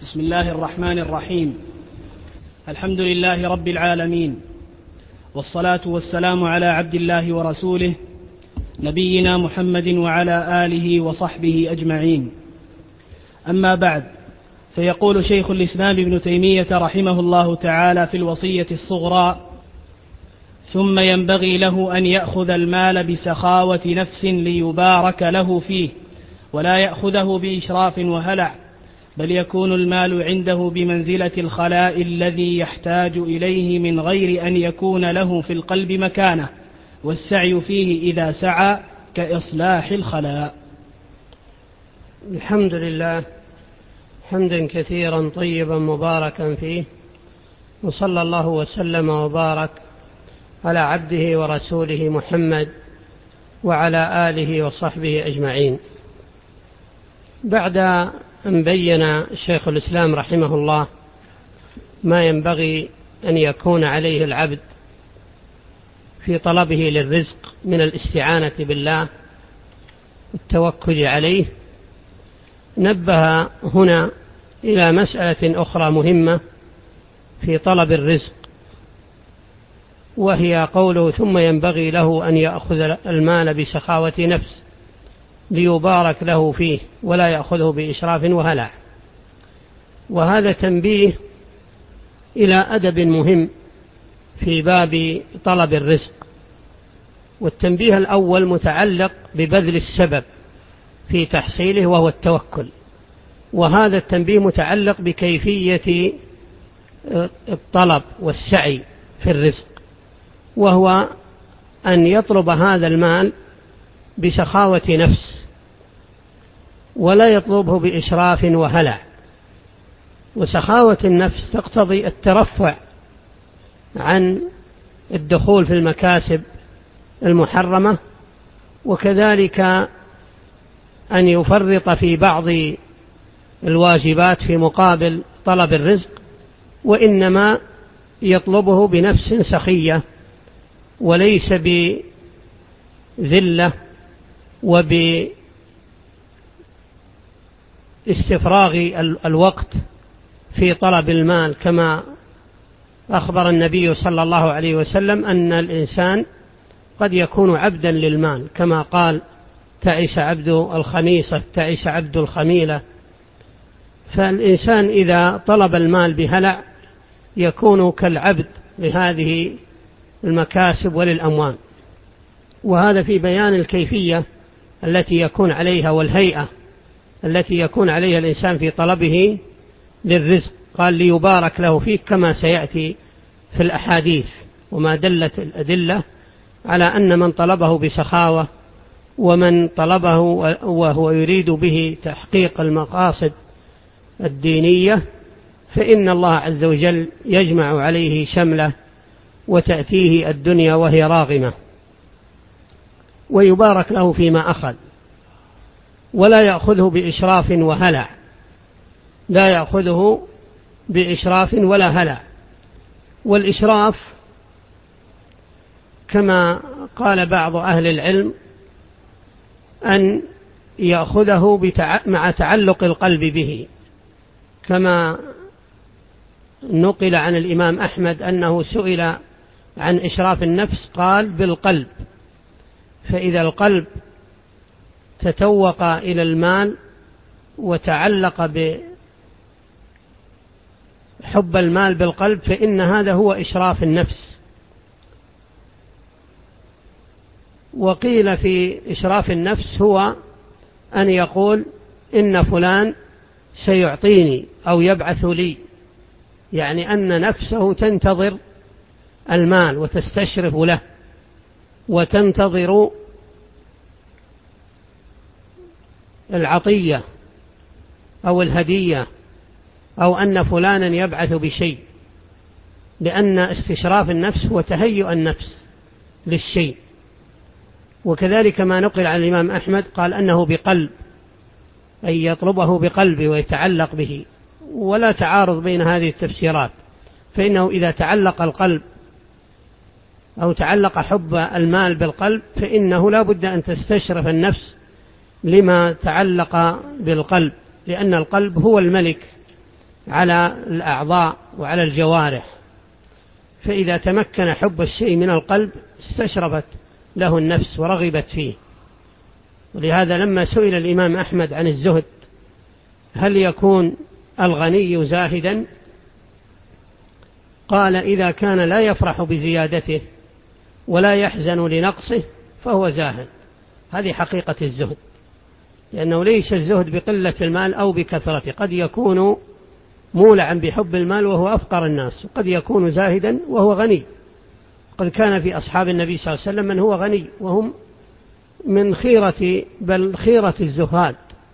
بسم الله الرحمن الرحيم. الحمد لله رب العالمين، والصلاة والسلام على عبد الله ورسوله نبينا محمد وعلى آله وصحبه أجمعين. أما بعد، فيقول شيخ الإسلام ابن تيمية رحمه الله تعالى في الوصية الصغرى: ثم ينبغي له أن يأخذ المال بسخاوة نفس ليبارك له فيه، ولا يأخذه بإشراف وهلع، بل يكون المال عنده بمنزلة الخلاء الذي يحتاج إليه من غير أن يكون له في القلب مكانه، والسعي فيه إذا سعى كإصلاح الخلاء. الحمد لله حمدا كثيرا طيبا مباركا فيه، وصلى الله وسلم وبارك على عبده ورسوله محمد وعلى آله وصحبه أجمعين. بعد أن بين شيخ الإسلام رحمه الله ما ينبغي أن يكون عليه العبد في طلبه للرزق من الاستعانة بالله والتوكل عليه، نبه هنا إلى مسألة أخرى مهمة في طلب الرزق، وهي قوله: ثم ينبغي له أن يأخذ المال بسخاوة نفس ليبارك له فيه، ولا يأخذه بإشراف وهلع. وهذا تنبيه إلى أدب مهم في باب طلب الرزق. والتنبيه الأول متعلق ببذل السبب في تحصيله وهو التوكل، وهذا التنبيه متعلق بكيفية الطلب والسعي في الرزق، وهو أن يطلب هذا المال بسخاوة نفس، ولا يطلبه بإشراف وهلع. وسخاوة النفس تقتضي الترفع عن الدخول في المكاسب المحرمة، وكذلك أن يفرط في بعض الواجبات في مقابل طلب الرزق، وإنما يطلبه بنفس سخية، وليس بذلة وباستفراغ الوقت في طلب المال، كما أخبر النبي صلى الله عليه وسلم أن الإنسان قد يكون عبدا للمال، كما قال: تعس عبد الخميصة، تعس عبد الخميلة. فالإنسان إذا طلب المال بهلع يكون كالعبد لهذه المكاسب وللأموال. وهذا في بيان الكيفية التي يكون عليها والهيئة التي يكون عليها الإنسان في طلبه للرزق. قال: ليبارك له فيه، كما سيأتي في الأحاديث. وما دلت الأدلة على أن من طلبه بسخاوة، ومن طلبه وهو يريد به تحقيق المقاصد الدينية، فإن الله عز وجل يجمع عليه شمله، وتأتيه الدنيا وهي راغمة، ويبارك له فيما أخذ، ولا يأخذه بإشراف وهلع، لا يأخذه بإشراف ولا هلع. والإشراف كما قال بعض أهل العلم أن يأخذه مع تعلق القلب به، كما نقل عن الإمام أحمد أنه سئل عن إشراف النفس قال: بالقلب. فإذا القلب تتوق إلى المال وتعلق بحب المال بالقلب، فإن هذا هو إشراف النفس. وقيل في إشراف النفس هو أن يقول: إن فلان سيعطيني أو يبعث لي، يعني أن نفسه تنتظر المال وتستشرف له وتنتظر العطية أو الهدية، أو أن فلانا يبعث بشيء، لأن استشراف النفس هو تهيؤ النفس للشيء. وكذلك ما نقل عن الإمام أحمد قال أنه بقلب، أي يطلبه بقلبه ويتعلق به. ولا تعارض بين هذه التفسيرات، فإنه إذا تعلق القلب أو تعلق حب المال بالقلب، فإنه لا بد أن تستشرف النفس لما تعلق بالقلب، لأن القلب هو الملك على الأعضاء وعلى الجوارح، فإذا تمكن حب الشيء من القلب استشرفت له النفس ورغبت فيه. ولهذا لما سئل الإمام أحمد عن الزهد هل يكون الغني زاهدا، قال إذا كان لا يفرح بزيادته ولا يحزن لنقصه فهو زاهد. هذه حقيقة الزهد، لأنه ليس الزهد بقلة المال أو بكثرته، قد يكون مولعا بحب المال وهو أفقر الناس، وقد يكون زاهدا وهو غني. قد كان في أصحاب النبي صلى الله عليه وسلم من هو غني وهم من خيرة بل خيرة الزهاد،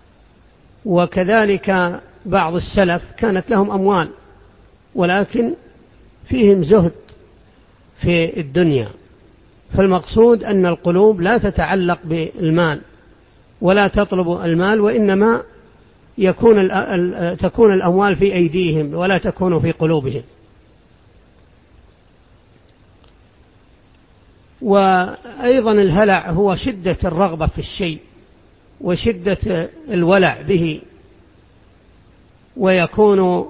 وكذلك بعض السلف كانت لهم أموال ولكن فيهم زهد في الدنيا. فالمقصود أن القلوب لا تتعلق بالمال ولا تطلب المال، وإنما تكون الأموال في أيديهم ولا تكون في قلوبهم. وأيضا الهلع هو شدة الرغبة في الشيء وشدة الولع به، ويكون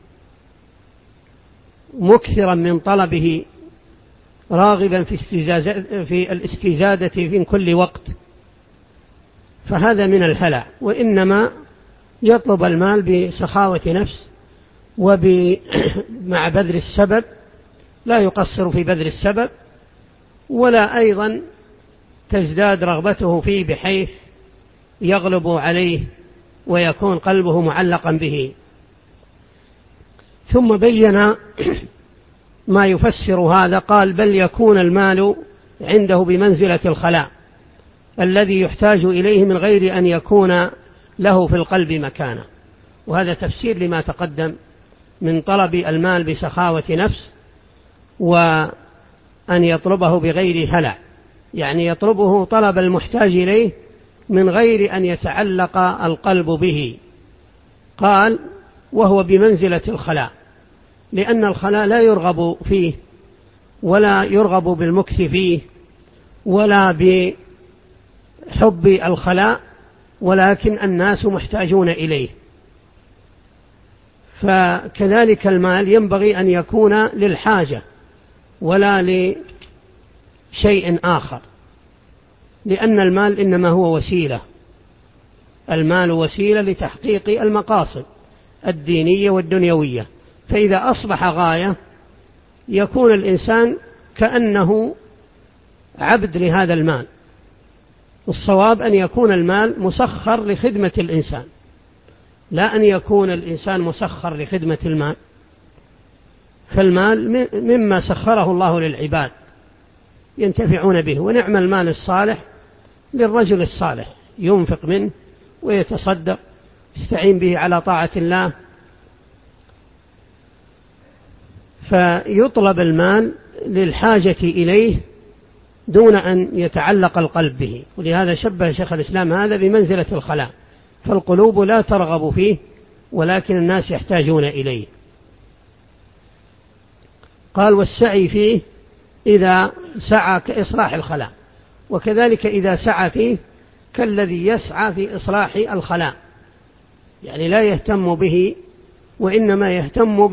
مكثرا من طلبه راغبا في الاستزادة في كل وقت، فهذا من الهلع. وإنما يطلب المال بسخاوة نفس مع بذل السبب، لا يقصر في بذل السبب، ولا أيضا تزداد رغبته فيه بحيث يغلب عليه ويكون قلبه معلقا به. ثم بين ما يفسر هذا، قال بل يكون المال عنده بمنزلة الخلاء الذي يحتاج إليه من غير أن يكون له في القلب مكانه. وهذا تفسير لما تقدم من طلب المال بسخاوة نفس، وأن يطلبه بغير هلع، يعني يطلبه طلب المحتاج إليه من غير أن يتعلق القلب به. قال وهو بمنزلة الخلاء، لأن الخلاء لا يرغب فيه ولا يرغب بالمكث فيه ولا بحب الخلاء، ولكن الناس محتاجون إليه. فكذلك المال ينبغي أن يكون للحاجة ولا لشيء آخر، لأن المال إنما هو وسيلة، المال وسيلة لتحقيق المقاصد الدينية والدنيوية. فإذا أصبح غاية يكون الإنسان كأنه عبد لهذا المال. الصواب أن يكون المال مسخر لخدمة الإنسان، لا أن يكون الإنسان مسخر لخدمة المال. فالمال مما سخره الله للعباد ينتفعون به، ونعم المال الصالح للرجل الصالح ينفق منه ويتصدق، يستعين به على طاعة الله. فيطلب المال للحاجة إليه دون أن يتعلق القلب به. ولهذا شبه شيخ الإسلام هذا بمنزلة الخلاء، فالقلوب لا ترغب فيه ولكن الناس يحتاجون إليه. قال والسعي فيه إذا سعى كإصلاح الخلاء، وكذلك إذا سعى فيه كالذي يسعى في إصلاح الخلاء، يعني لا يهتم به وإنما يهتم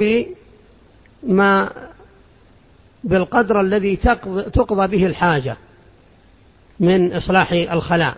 بالقدر الذي تقضى به الحاجة من إصلاح الخلاء،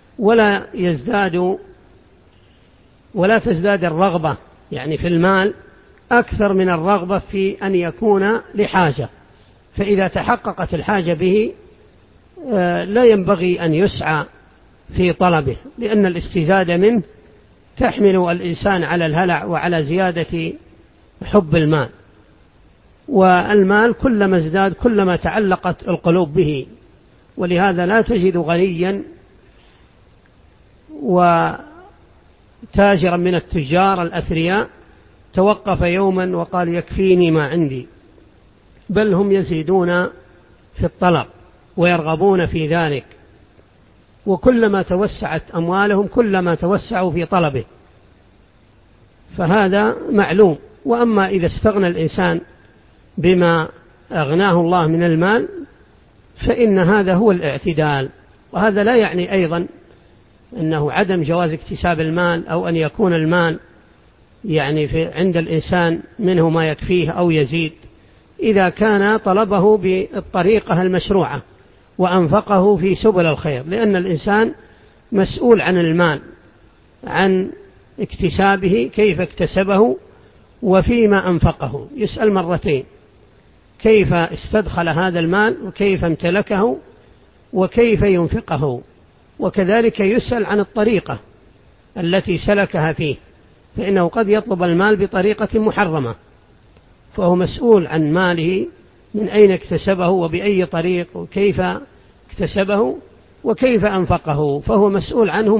ولا تزداد الرغبة يعني في المال أكثر من الرغبة في أن يكون لحاجة. فإذا تحققت الحاجة به لا ينبغي أن يسعى في طلبه، لأن الاستزادة منه تحمل الإنسان على الهلع وعلى زيادة حب المال. والمال كلما ازداد كلما تعلقت القلوب به. ولهذا لا تجد غنيا وتاجرا من التجار الأثرياء توقف يوما وقال يكفيني ما عندي، بل هم يزيدون في الطلب ويرغبون في ذلك، وكلما توسعت أموالهم كلما توسعوا في طلبه، فهذا معلوم. وأما إذا استغنى الإنسان بما أغناه الله من المال فإن هذا هو الاعتدال. وهذا لا يعني أيضا أنه عدم جواز اكتساب المال أو أن يكون المال يعني عند الإنسان منه ما يكفيه أو يزيد، إذا كان طلبه بالطريقة المشروعة وأنفقه في سبل الخير، لأن الإنسان مسؤول عن المال، عن اكتسابه، كيف اكتسبه وفيما أنفقه، يسأل مرتين: كيف استدخل هذا المال، وكيف امتلكه، وكيف ينفقه. وكذلك يسأل عن الطريقة التي سلكها فيه، فإنه قد يطلب المال بطريقة محرمة، فهو مسؤول عن ماله، من أين اكتسبه وبأي طريق، وكيف اكتسبه وكيف أنفقه، فهو مسؤول عنه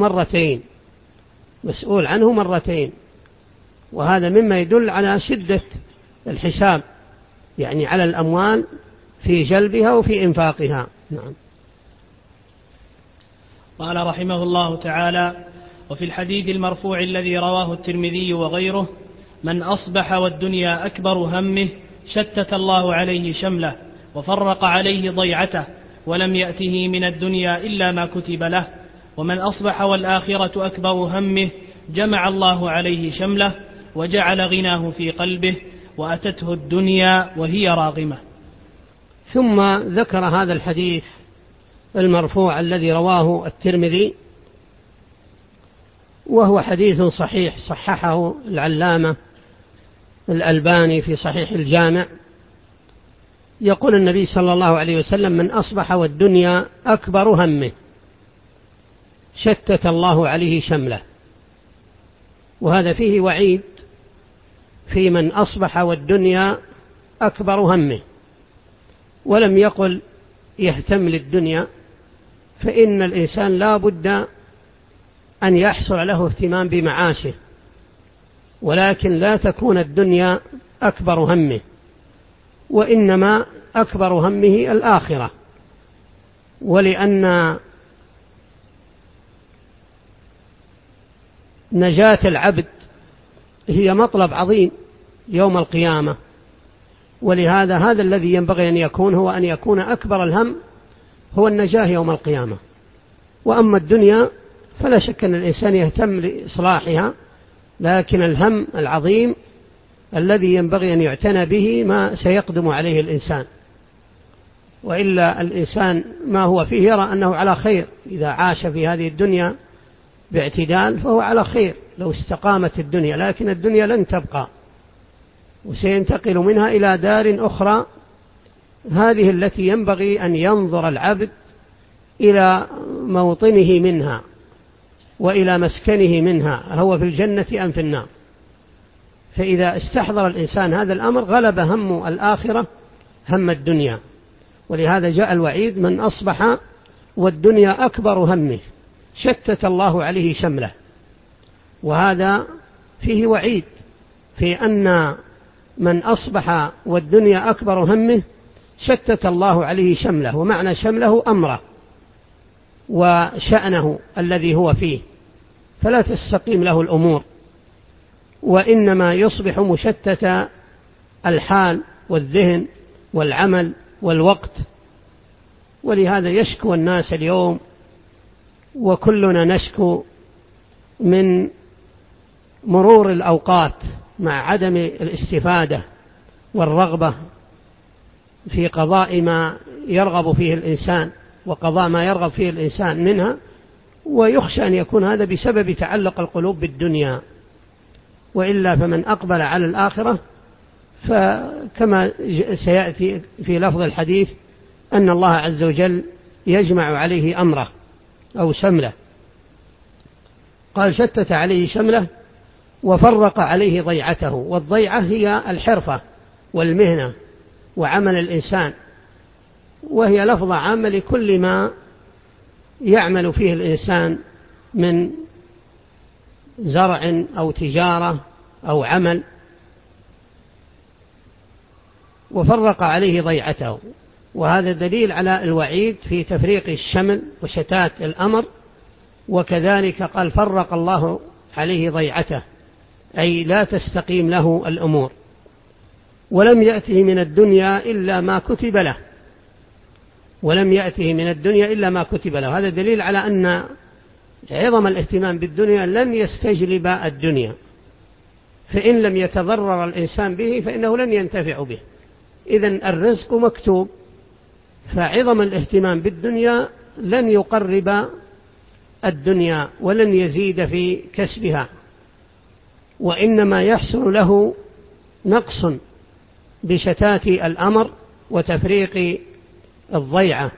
مرتين. وهذا مما يدل على شدة الحساب، يعني على الأموال في جلبها وفي إنفاقها. نعم. قال رحمه الله تعالى: وفي الحديث المرفوع الذي رواه الترمذي وغيره: من أصبح والدنيا أكبر همه شتت الله عليه شمله وفرق عليه ضيعته ولم يأته من الدنيا إلا ما كتب له، ومن أصبح والآخرة أكبر همه جمع الله عليه شمله وجعل غناه في قلبه وأتته الدنيا وهي راغمة. ثم ذكر هذا الحديث المرفوع الذي رواه الترمذي، وهو حديث صحيح صححه العلامة الألباني في صحيح الجامع. يقول النبي صلى الله عليه وسلم: من أصبح والدنيا أكبر همه شتت الله عليه شمله. وهذا فيه وعيد في من أصبح والدنيا أكبر همه، ولم يقل يهتم للدنيا، فإن الإنسان لا بد أن يحصل له اهتمام بمعاشه، ولكن لا تكون الدنيا أكبر همه، وإنما أكبر همه الآخرة. ولأن نجاة العبد هي مطلب عظيم يوم القيامة، ولهذا هذا الذي ينبغي أن يكون هو أن يكون أكبر الهم هو النجاة يوم القيامة. وأما الدنيا فلا شك أن الإنسان يهتم لإصلاحها، لكن الهم العظيم الذي ينبغي أن يعتنى به ما سيقدم عليه الإنسان، وإلا الإنسان ما هو فيه يرى أنه على خير، إذا عاش في هذه الدنيا باعتدال فهو على خير لو استقامت الدنيا، لكن الدنيا لن تبقى، وسينتقل منها إلى دار أخرى، هذه التي ينبغي أن ينظر العبد إلى موطنه منها وإلى مسكنه منها، هو في الجنة أم في النار. فإذا استحضر الإنسان هذا الأمر غلب هم الآخرة هم الدنيا. ولهذا جاء الوعيد: من أصبح والدنيا أكبر همه شتت الله عليه شمله. وهذا فيه وعيد في أن من أصبح والدنيا أكبر همه شتت الله عليه شمله، ومعنى شمله أمره وشأنه الذي هو فيه، فلا تستقيم له الأمور، وإنما يصبح مشتت الحال والذهن والعمل والوقت. ولهذا يشكو الناس اليوم، وكلنا نشكو من مرور الأوقات مع عدم الاستفادة والرغبة في قضاء ما يرغب فيه الإنسان وقضاء ما يرغب فيه الإنسان منها، ويخشى أن يكون هذا بسبب تعلق القلوب بالدنيا. وإلا فمن أقبل على الآخرة، فكما سيأتي في لفظ الحديث أن الله عز وجل يجمع عليه أمره أو شمله. قال: شتت عليه شمله وفرق عليه ضيعته. والضيعة هي الحرفة والمهنة وعمل الإنسان، وهي لفظة عامة لكل ما يعمل فيه الإنسان من زرع أو تجارة أو عمل. وفرق عليه ضيعته، وهذا دليل على الوعيد في تفريق الشمل وشتات الأمر. وكذلك قال: فرق الله عليه ضيعته، أي لا تستقيم له الأمور، ولم يأته من الدنيا إلا ما كتب له. ولم يأته من الدنيا إلا ما كتب له، هذا دليل على أن عظم الاهتمام بالدنيا لن يستجلب الدنيا، فإن لم يتضرر الإنسان به فإنه لن ينتفع به. إذن الرزق مكتوب، فعظم الاهتمام بالدنيا لن يقرب الدنيا ولن يزيد في كسبها، وإنما يحصل له نقص بشتات الأمر وتفريق الضيعة.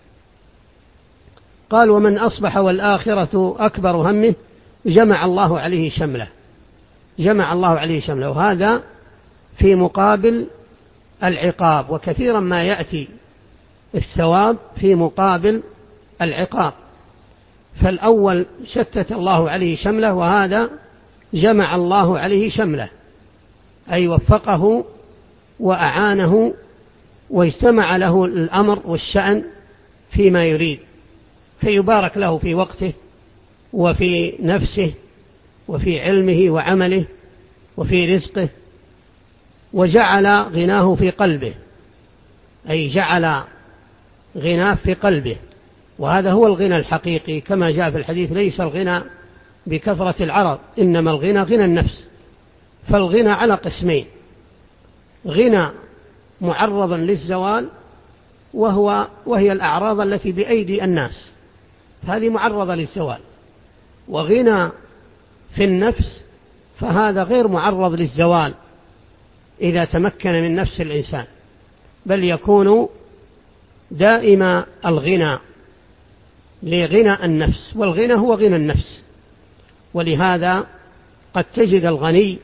قال: ومن أصبح والآخرة أكبر همه جمع الله عليه شمله. جمع الله عليه شمله، وهذا في مقابل العقاب، وكثيرا ما يأتي الثواب في مقابل العقاب. فالأول شتت الله عليه شمله، وهذا جمع الله عليه شمله، أي وفقه وأعانه واجتمع له الأمر والشأن فيما يريد، فيبارك له في وقته وفي نفسه وفي علمه وعمله وفي رزقه، وجعل غناه في قلبه، أي جعل غناه في قلبه. وهذا هو الغنى الحقيقي، كما جاء في الحديث: ليس الغنى بكثرة العرض، إنما الغنى غنى النفس. فالغنى على قسمين: غنى معرض للزوال وهي الأعراض التي بأيدي الناس، هذه معرضة للزوال. وغنى في النفس فهذا غير معرض للزوال إذا تمكن من نفس الإنسان، بل يكون دائما الغنى لغنى النفس، والغنى هو غنى النفس. ولهذا قد تجد الغني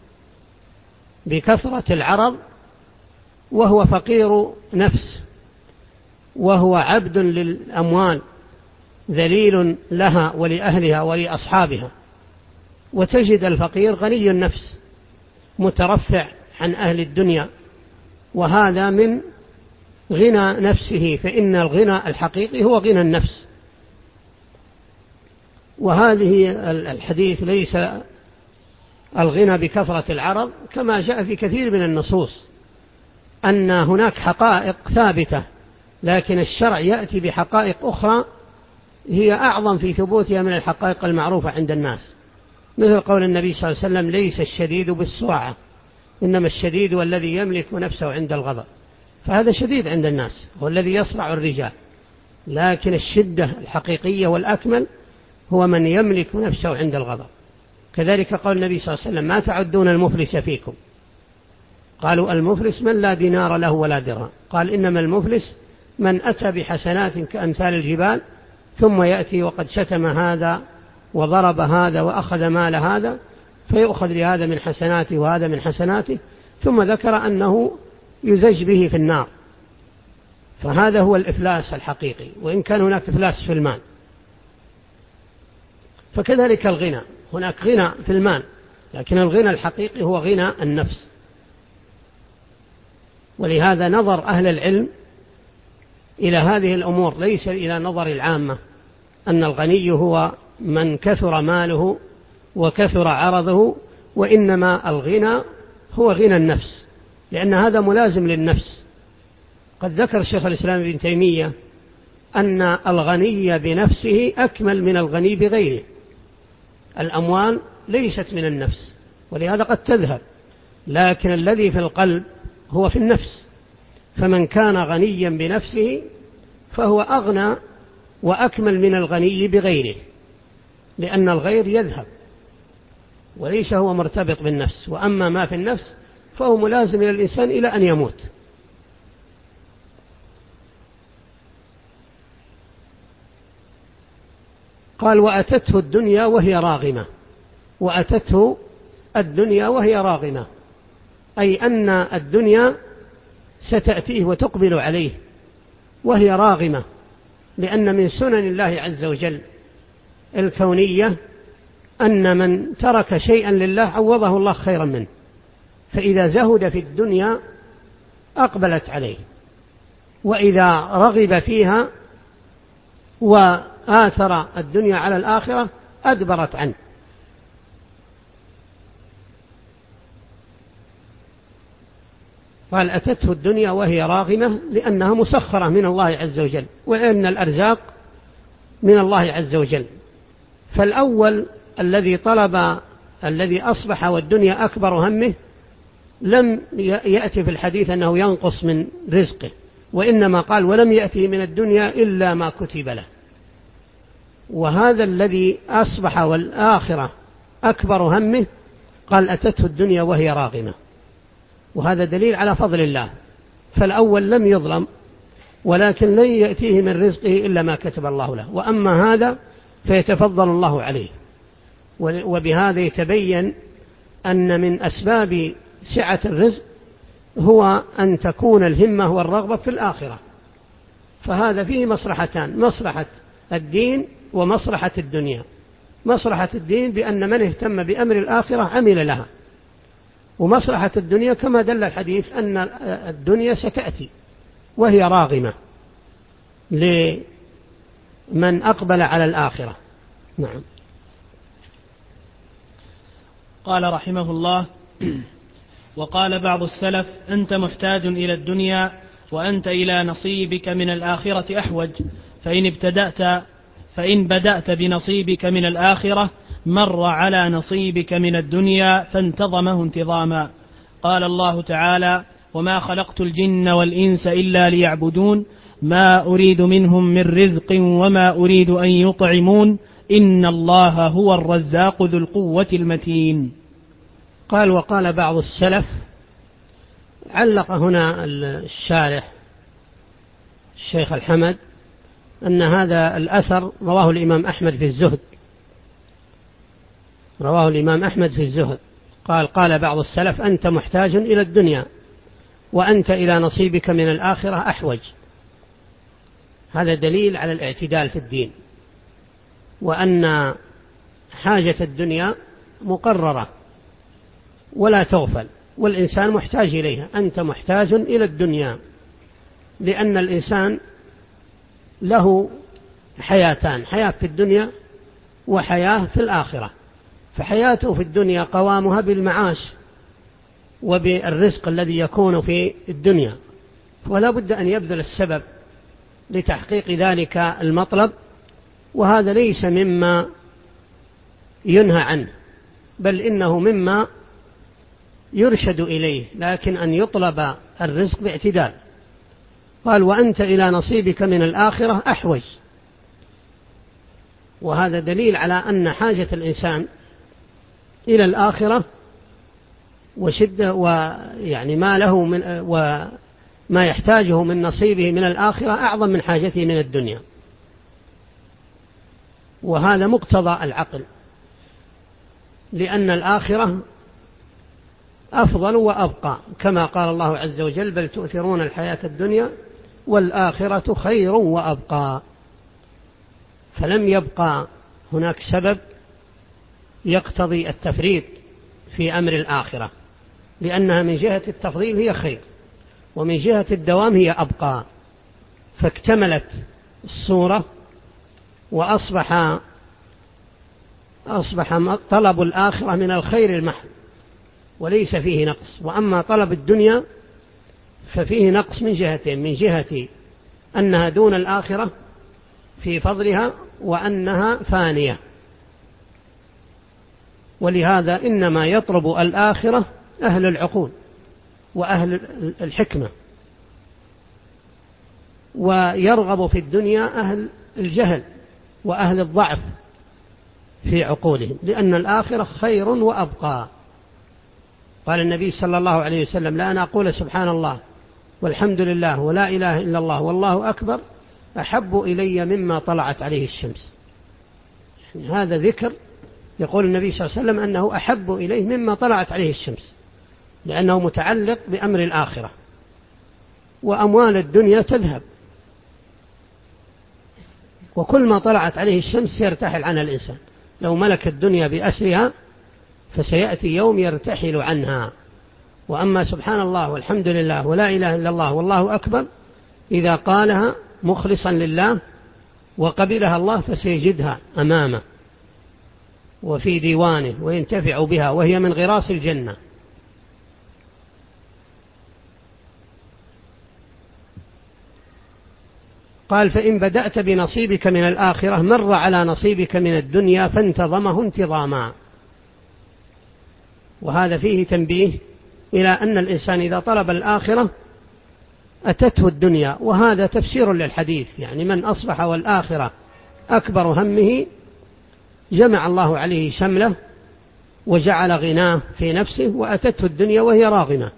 بكثرة العرض وهو فقير نفس، وهو عبد للأموال ذليل لها ولأهلها ولأصحابها، وتجد الفقير غني النفس مترفع عن أهل الدنيا، وهذا من غنى نفسه، فإن الغنى الحقيقي هو غنى النفس. وهذه الحديث ليس الغنى بكثرة العرض، كما جاء في كثير من النصوص أن هناك حقائق ثابتة، لكن الشرع يأتي بحقائق أخرى هي أعظم في ثبوتها من الحقائق المعروفة عند الناس، مثل قول النبي صلى الله عليه وسلم: ليس الشديد بالسرعة، إنما الشديد هو الذي يملك نفسه عند الغضب. فهذا شديد عند الناس، هو الذي يصرع الرجال، لكن الشدة الحقيقية والأكمل هو من يملك نفسه عند الغضب. كذلك قال النبي صلى الله عليه وسلم: ما تعدون المفلس فيكم؟ قالوا: المفلس من لا دينار له ولا درهم. قال: إنما المفلس من أتى بحسنات كأمثال الجبال، ثم يأتي وقد شتم هذا وضرب هذا وأخذ مال هذا، فيؤخذ لهذا من حسناته وهذا من حسناته، ثم ذكر أنه يزج به في النار. فهذا هو الإفلاس الحقيقي، وإن كان هناك إفلاس في المال. فكذلك الغنى، هناك غنى في المال، لكن الغنى الحقيقي هو غنى النفس. ولهذا نظر أهل العلم إلى هذه الأمور ليس إلى نظر العامة أن الغني هو من كثر ماله وكثر عرضه، وإنما الغنى هو غنى النفس، لأن هذا ملازم للنفس. قد ذكر شيخ الإسلام ابن تيمية أن الغني بنفسه أكمل من الغني بغيره. الأموال ليست من النفس، ولهذا قد تذهب، لكن الذي في القلب هو في النفس. فمن كان غنيا بنفسه فهو أغنى وأكمل من الغني بغيره، لأن الغير يذهب وليس هو مرتبط بالنفس، وأما ما في النفس فهو ملازم للإنسان إلى أن يموت. قال: وأتته الدنيا وهي راغمة. وأتته الدنيا وهي راغمة، أي أن الدنيا ستأتيه وتقبل عليه وهي راغمة، لأن من سنن الله عز وجل الكونية أن من ترك شيئا لله عوضه الله خيرا منه، فإذا زهد في الدنيا أقبلت عليه، وإذا رغب فيها وآثر الدنيا على الآخرة أدبرت عنه. قال: أتته الدنيا وهي راغمة، لأنها مسخرة من الله عز وجل، وإن الأرزاق من الله عز وجل. فالأول الذي طلب الذي أصبح والدنيا أكبر همه لم يأتي في الحديث أنه ينقص من رزقه، وإنما قال ولم يأتي من الدنيا إلا ما كتب له. وهذا الذي أصبح والآخرة أكبر همه قال أتته الدنيا وهي راغمة، وهذا دليل على فضل الله. فالأول لم يظلم، ولكن لن يأتيه من رزقه إلا ما كتب الله له، وأما هذا فيتفضل الله عليه. وبهذا يتبين أن من أسباب سعة الرزق هو أن تكون الهمة والرغبة في الآخرة، فهذا فيه مصلحتان: مصلحة الدين ومصلحة الدنيا. مصلحة الدين بأن من اهتم بأمر الآخرة عمل لها، ومصلحة الدنيا كما دل الحديث أن الدنيا ستأتي وهي راغمة لمن أقبل على الآخرة. نعم. قال رحمه الله: وقال بعض السلف: أنت محتاج إلى الدنيا وأنت إلى نصيبك من الآخرة أحوج، فإن بدأت بنصيبك من الآخرة مر على نصيبك من الدنيا فانتظمه انتظاما. قال الله تعالى: وما خلقت الجن والإنس إلا ليعبدون ما أريد منهم من رزق وما أريد أن يطعمون إن الله هو الرزاق ذو القوة المتين. قال: وقال بعض السلف. علق هنا الشارح الشيخ الحمد أن هذا الأثر رواه الإمام أحمد في الزهد. رواه الإمام أحمد في الزهد. قال بعض السلف: أنت محتاج إلى الدنيا وأنت إلى نصيبك من الآخرة أحوج. هذا دليل على الاعتدال في الدين، وأن حاجة الدنيا مقررة ولا تغفل، والإنسان محتاج إليها. أنت محتاج إلى الدنيا، لأن الإنسان له حياتان: حياة في الدنيا وحياة في الآخرة. فحياته في الدنيا قوامها بالمعاش وبالرزق الذي يكون في الدنيا، ولا بد أن يبذل السبب لتحقيق ذلك المطلب، وهذا ليس مما ينهى عنه، بل إنه مما يرشد إليه، لكن أن يطلب الرزق باعتدال. قال: وأنت إلى نصيبك من الآخرة أحوج. وهذا دليل على أن حاجة الإنسان إلى الآخرة وشدة ويعني ما له من وما يحتاجه من نصيبه من الآخرة أعظم من حاجته من الدنيا، وهذا مقتضى العقل، لأن الآخرة أفضل وأبقى، كما قال الله عز وجل: بل تؤثرون الحياة الدنيا والآخرة خير وأبقى. فلم يبقى هناك سبب يقتضي التفريط في أمر الآخرة، لأنها من جهة التفضيل هي خير، ومن جهة الدوام هي أبقى. فاكتملت الصورة، وأصبح طلب الآخرة من الخير المحض وليس فيه نقص. وأما طلب الدنيا ففيه نقص من جهتين: من جهة أنها دون الآخرة في فضلها، وأنها فانية. ولهذا إنما يطلب الآخرة أهل العقول وأهل الحكمة، ويرغب في الدنيا أهل الجهل وأهل الضعف في عقولهم، لأن الآخرة خير وأبقى. قال النبي صلى الله عليه وسلم: لا أنا أقول سبحان الله والحمد لله ولا إله إلا الله والله أكبر أحب إلي مما طلعت عليه الشمس. يعني هذا ذكر يقول النبي صلى الله عليه وسلم أنه أحب إليه مما طلعت عليه الشمس، لأنه متعلق بأمر الآخرة. وأموال الدنيا تذهب، وكل ما طلعت عليه الشمس يرتحل عنها الإنسان. لو ملك الدنيا بأسرها فسيأتي يوم يرتحل عنها. وأما سبحان الله والحمد لله ولا إله إلا الله والله أكبر إذا قالها مخلصا لله وقبلها الله فسيجدها أمامه وفي ديوانه وينتفع بها، وهي من غراس الجنة. قال: فإن بدأت بنصيبك من الآخرة مر على نصيبك من الدنيا فانتظمه انتظاما. وهذا فيه تنبيه إلى أن الإنسان إذا طلب الآخرة أتته الدنيا، وهذا تفسير للحديث، يعني من أصبح والآخرة أكبر همه جمع الله عليه شمله وجعل غناه في نفسه وأتته الدنيا وهي راغمة.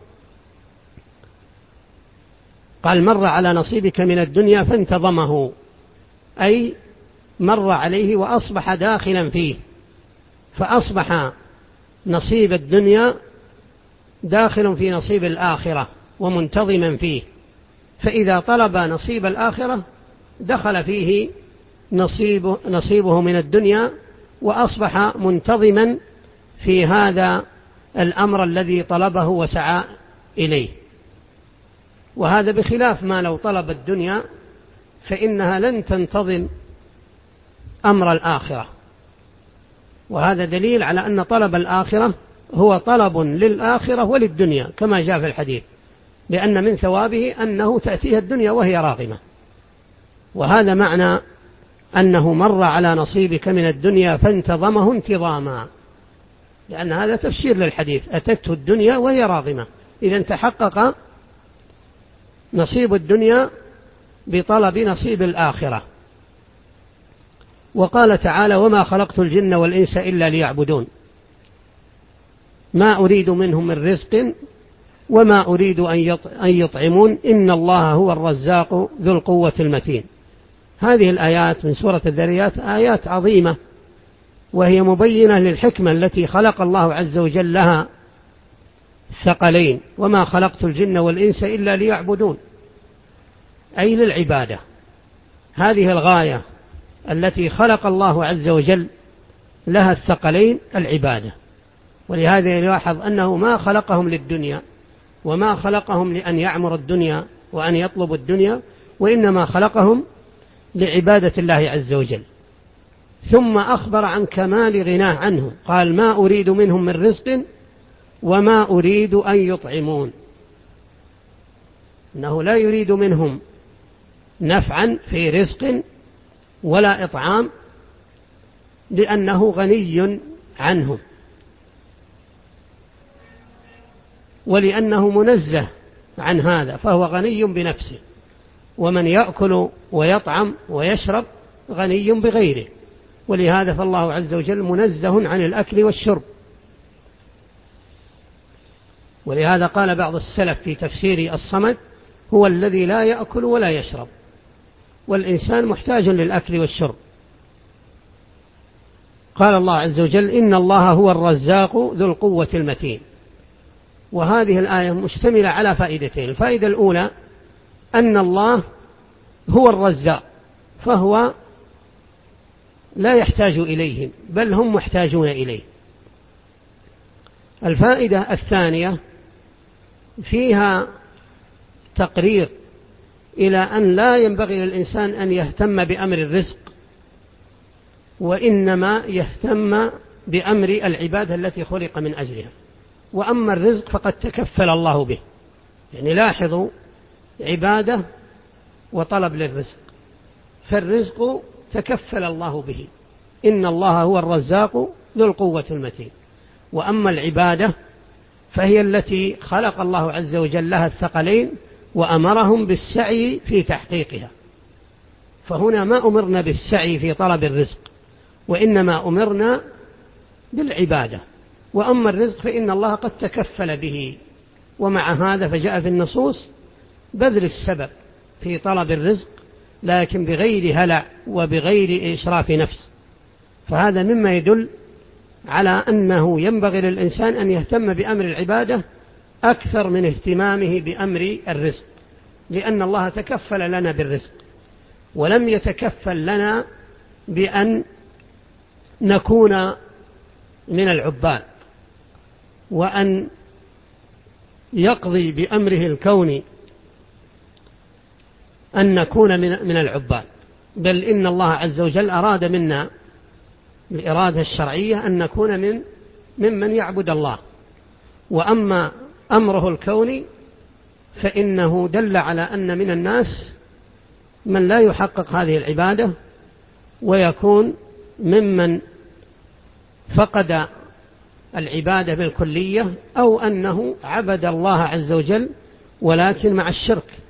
قال مر على نصيبك من الدنيا فانتظمه، أي مر عليه وأصبح داخلا فيه، فأصبح نصيب الدنيا داخل في نصيب الآخرة ومنتظما فيه، فإذا طلب نصيب الآخرة دخل فيه نصيبه من الدنيا وأصبح منتظما في هذا الأمر الذي طلبه وسعى إليه. وهذا بخلاف ما لو طلب الدنيا فإنها لن تنتظم أمر الآخرة، وهذا دليل على أن طلب الآخرة هو طلب للآخرة وللدنيا كما جاء في الحديث، لأن من ثوابه أنه تأتيها الدنيا وهي راغمة. وهذا معنى أنه مر على نصيبك من الدنيا فانتظمه انتظاما، لأن هذا تفسير للحديث، أتته الدنيا وهي راغمة، إذا تحقق نصيب الدنيا بطلب نصيب الآخرة. وقال تعالى وما خلقت الجن والإنس إلا ليعبدون ما أريد منهم من رزق وما أريد أن يطعمون إن الله هو الرزاق ذو القوة المتين. هذه الآيات من سورة الذريات آيات عظيمة، وهي مبينة للحكمة التي خلق الله عز وجل لها الثقلين، وما خلقت الجن والإنس إلا ليعبدون، أي للعبادة. هذه الغاية التي خلق الله عز وجل لها الثقلين العبادة. ولهذا يلاحظ أنه ما خلقهم للدنيا وما خلقهم لأن يعمروا الدنيا وأن يطلبوا الدنيا، وإنما خلقهم لعبادة الله عز وجل. ثم أخبر عن كمال غناه عنهم، قال ما أريد منهم من رزق وما أريد أن يطعمون، إنه لا يريد منهم نفعا في رزق ولا إطعام، لأنه غني عنهم ولأنه منزه عن هذا، فهو غني بنفسه، ومن يأكل ويطعم ويشرب غني بغيره، ولهذا فالله عز وجل منزه عن الأكل والشرب. ولهذا قال بعض السلف في تفسير الصمد هو الذي لا يأكل ولا يشرب، والإنسان محتاج للأكل والشرب. قال الله عز وجل إن الله هو الرزاق ذو القوة المتين. وهذه الآية مشتملة على فائدتين. الفائدة الأولى أن الله هو الرزاق، فهو لا يحتاج إليهم بل هم محتاجون إليه. الفائدة الثانية فيها تقرير إلى أن لا ينبغي للإنسان أن يهتم بأمر الرزق، وإنما يهتم بأمر العبادة التي خلق من أجلها. وأما الرزق فقد تكفل الله به، يعني لاحظوا عبادة وطلب للرزق، فالرزق تكفل الله به، إن الله هو الرزاق ذو القوة المتين. وأما العبادة فهي التي خلق الله عز وجل لها الثقلين وأمرهم بالسعي في تحقيقها، فهنا ما أمرنا بالسعي في طلب الرزق، وإنما أمرنا بالعبادة. وأما الرزق فإن الله قد تكفل به، ومع هذا فجاء في النصوص بذل السبب في طلب الرزق، لكن بغير هلع وبغير إشراف نفس. فهذا مما يدل على أنه ينبغي للإنسان أن يهتم بأمر العبادة أكثر من اهتمامه بأمر الرزق، لأن الله تكفل لنا بالرزق، ولم يتكفل لنا بأن نكون من العباد وأن يقضي بأمره الكوني أن نكون من العباد، بل إن الله عز وجل أراد منا الإرادة الشرعية أن نكون ممن يعبد الله. وأما أمره الكوني فإنه دل على أن من الناس من لا يحقق هذه العبادة ويكون ممن فقد العبادة بالكلية، أو أنه عبد الله عز وجل ولكن مع الشرك.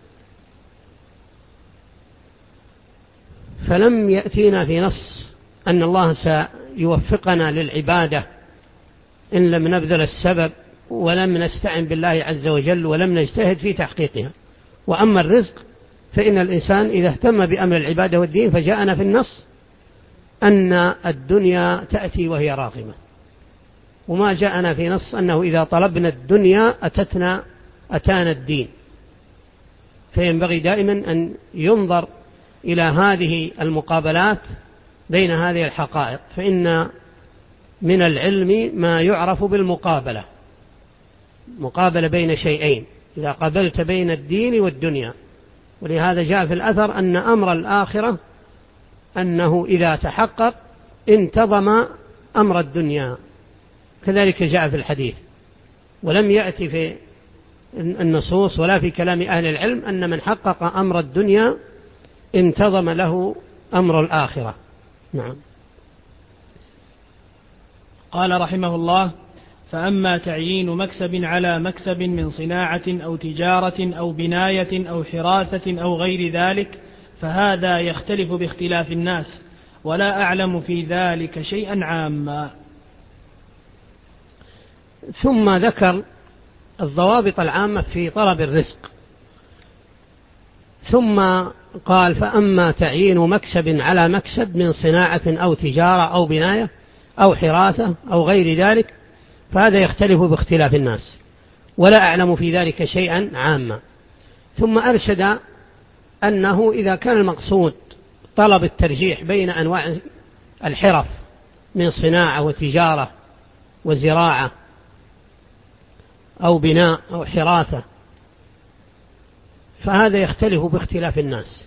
فلم يأتينا في نص أن الله سيوفقنا للعبادة إن لم نبذل السبب ولم نستعن بالله عز وجل ولم نجتهد في تحقيقها. وأما الرزق فإن الإنسان إذا اهتم بأمر العبادة والدين، فجاءنا في النص أن الدنيا تأتي وهي راغمة، وما جاءنا في نص أنه إذا طلبنا الدنيا أتانا الدين. فينبغي دائما أن ينظر إلى هذه المقابلات بين هذه الحقائق، فإن من العلم ما يعرف بالمقابلة، مقابلة بين شيئين، إذا قابلت بين الدين والدنيا. ولهذا جاء في الأثر أن أمر الآخرة أنه إذا تحقق انتظم أمر الدنيا، كذلك جاء في الحديث. ولم يأتي في النصوص ولا في كلام أهل العلم أن من حقق أمر الدنيا انتظم له أمر الآخرة. نعم. قال رحمه الله: فأما تعيين مكسب على مكسب من صناعة أو تجارة أو بناية أو حراثة أو غير ذلك فهذا يختلف باختلاف الناس، ولا أعلم في ذلك شيئا عاما. ثم ذكر الضوابط العامة في طلب الرزق، ثم قال: فأما تعيين مكسب على مكسب من صناعة أو تجارة أو بناية أو حراثة أو غير ذلك فهذا يختلف باختلاف الناس، ولا أعلم في ذلك شيئا عاما. ثم أرشد أنه إذا كان المقصود طلب الترجيح بين أنواع الحرف من صناعة وتجارة وزراعة أو بناء أو حراثة فهذا يختلف باختلاف الناس.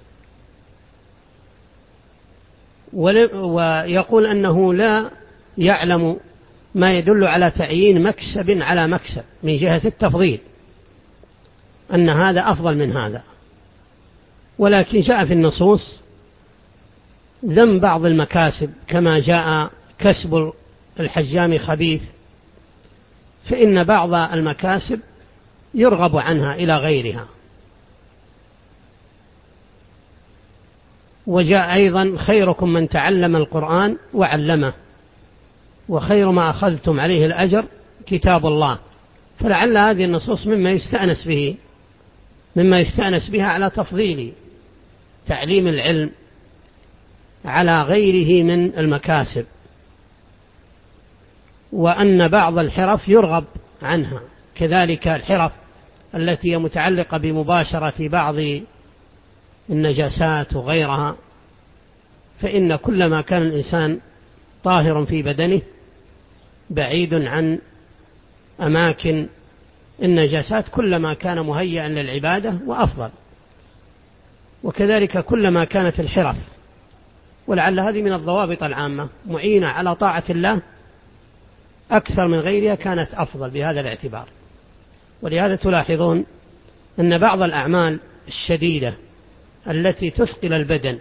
ويقول أنه لا يعلم ما يدل على تعيين مكسب على مكسب من جهة التفضيل، أن هذا أفضل من هذا. ولكن جاء في النصوص ذم بعض المكاسب، كما جاء كسب الحجام خبيث، فإن بعض المكاسب يرغب عنها إلى غيرها. وجاء أيضا: خيركم من تعلم القرآن وعلمه، وخير ما أخذتم عليه الأجر كتاب الله. فلعل هذه النصوص مما يستأنس بها على تفضيل تعليم العلم على غيره من المكاسب، وأن بعض الحرف يرغب عنها، كذلك الحرف التي هي متعلقة بمباشرة بعض النجاسات وغيرها، فإن كلما كان الإنسان طاهر في بدنه بعيد عن أماكن النجاسات كلما كان مهيئا للعبادة وأفضل. وكذلك كلما كانت الحرف، ولعل هذه من الضوابط العامة، معينة على طاعة الله أكثر من غيرها كانت أفضل بهذا الاعتبار. ولهذا تلاحظون أن بعض الأعمال الشديدة التي تثقل البدن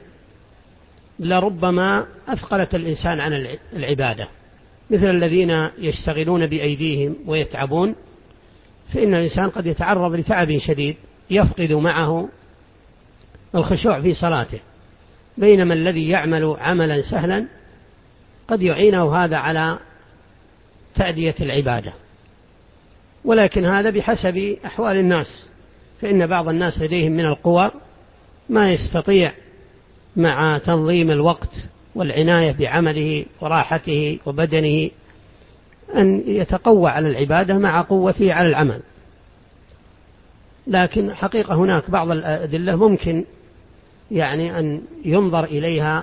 لربما أثقلت الإنسان عن العبادة، مثل الذين يشتغلون بأيديهم ويتعبون، فإن الإنسان قد يتعرض لتعب شديد يفقد معه الخشوع في صلاته، بينما الذي يعمل عملا سهلا قد يعينه هذا على تأدية العبادة. ولكن هذا بحسب أحوال الناس، فإن بعض الناس لديهم من القوى ما يستطيع مع تنظيم الوقت والعناية بعمله وراحته وبدنه أن يتقوى على العبادة مع قوته على العمل. لكن حقيقة هناك بعض الأدلة ممكن أن ينظر إليها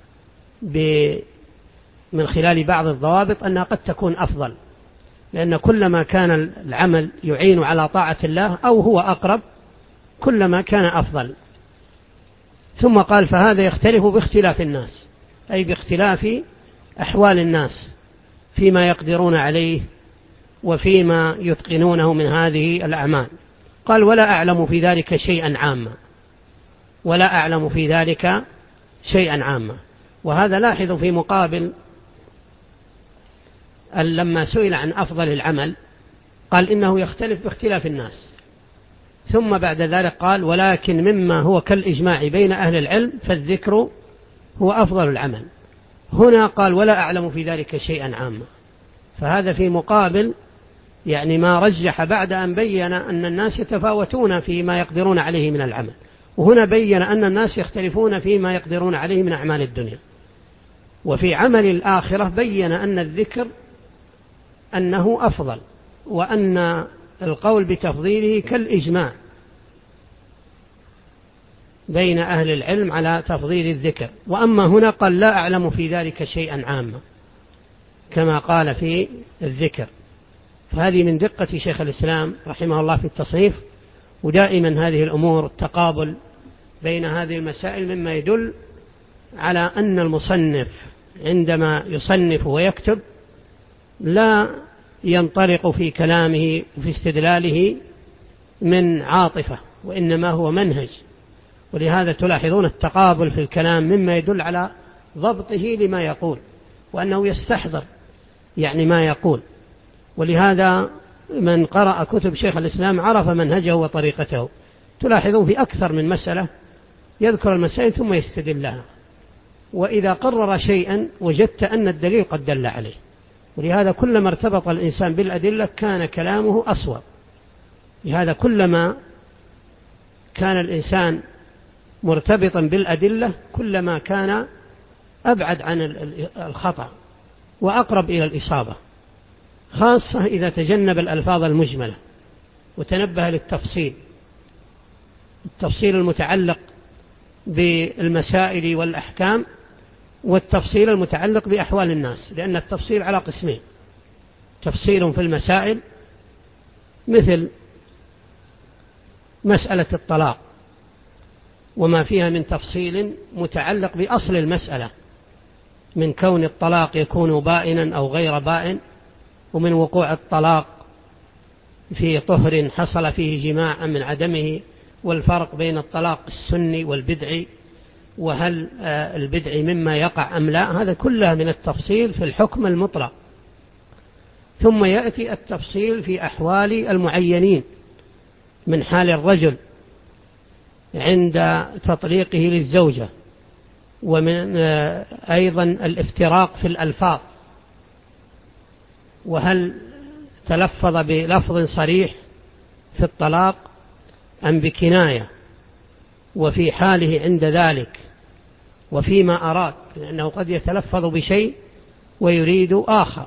من خلال بعض الضوابط أنها قد تكون أفضل، لأن كلما كان العمل يعين على طاعة الله أو هو أقرب كلما كان أفضل. ثم قال: فهذا يختلف باختلاف الناس، أي باختلاف أحوال الناس فيما يقدرون عليه وفيما يتقنونه من هذه الأعمال. قال: ولا أعلم في ذلك شيئا عاما، ولا أعلم في ذلك شيئا عاما. وهذا لاحظ في مقابل لما سئل عن أفضل العمل قال إنه يختلف باختلاف الناس، ثم بعد ذلك قال ولكن مما هو كالإجماع بين أهل العلم فالذكر هو أفضل العمل. هنا قال ولا أعلم في ذلك شيئا عاما، فهذا في مقابل يعني ما رجح بعد أن بين أن الناس يتفاوتون فيما يقدرون عليه من العمل، وهنا بين أن الناس يختلفون فيما يقدرون عليه من أعمال الدنيا. وفي عمل الآخرة بين أن الذكر أنه أفضل، وأن القول بتفضيله كالإجماع بين أهل العلم على تفضيل الذكر. وأما هنا قال لا أعلم في ذلك شيئا عاما كما قال في الذكر. فهذه من دقة شيخ الإسلام رحمه الله في التصنيف، ودائما هذه الأمور التقابل بين هذه المسائل مما يدل على أن المصنف عندما يصنف ويكتب لا ينطلق في كلامه وفي استدلاله من عاطفة، وإنما هو منهج. ولهذا تلاحظون التقابل في الكلام مما يدل على ضبطه لما يقول، وأنه يستحضر يعني ما يقول. ولهذا من قرأ كتب شيخ الإسلام عرف منهجه وطريقته. تلاحظون في أكثر من مسألة يذكر المسائل ثم يستدل لها، وإذا قرر شيئا وجدت أن الدليل قد دل عليه. ولهذا كلما ارتبط الإنسان بالأدلة كان كلامه أصوب. لهذا كلما كان الإنسان مرتبطا بالأدلة كلما كان أبعد عن الخطأ وأقرب إلى الإصابة، خاصة إذا تجنب الألفاظ المجملة وتنبه للتفصيل، التفصيل المتعلق بالمسائل والأحكام والتفصيل المتعلق بأحوال الناس. لأن التفصيل على قسمين: تفصيل في المسائل مثل مسألة الطلاق وما فيها من تفصيل متعلق بأصل المسألة، من كون الطلاق يكون بائنا أو غير بائن، ومن وقوع الطلاق في طهر حصل فيه جماع من عدمه، والفرق بين الطلاق السني والبدعي، وهل البدعي مما يقع أم لا. هذا كله من التفصيل في الحكم المطلق. ثم يأتي التفصيل في أحوال المعينين، من حال الرجل عند تطليقه للزوجة، ومن أيضا الافتراق في الألفاظ، وهل تلفظ بلفظ صريح في الطلاق أم بكناية، وفي حاله عند ذلك وفيما أراد، لأنه قد يتلفظ بشيء ويريد آخر.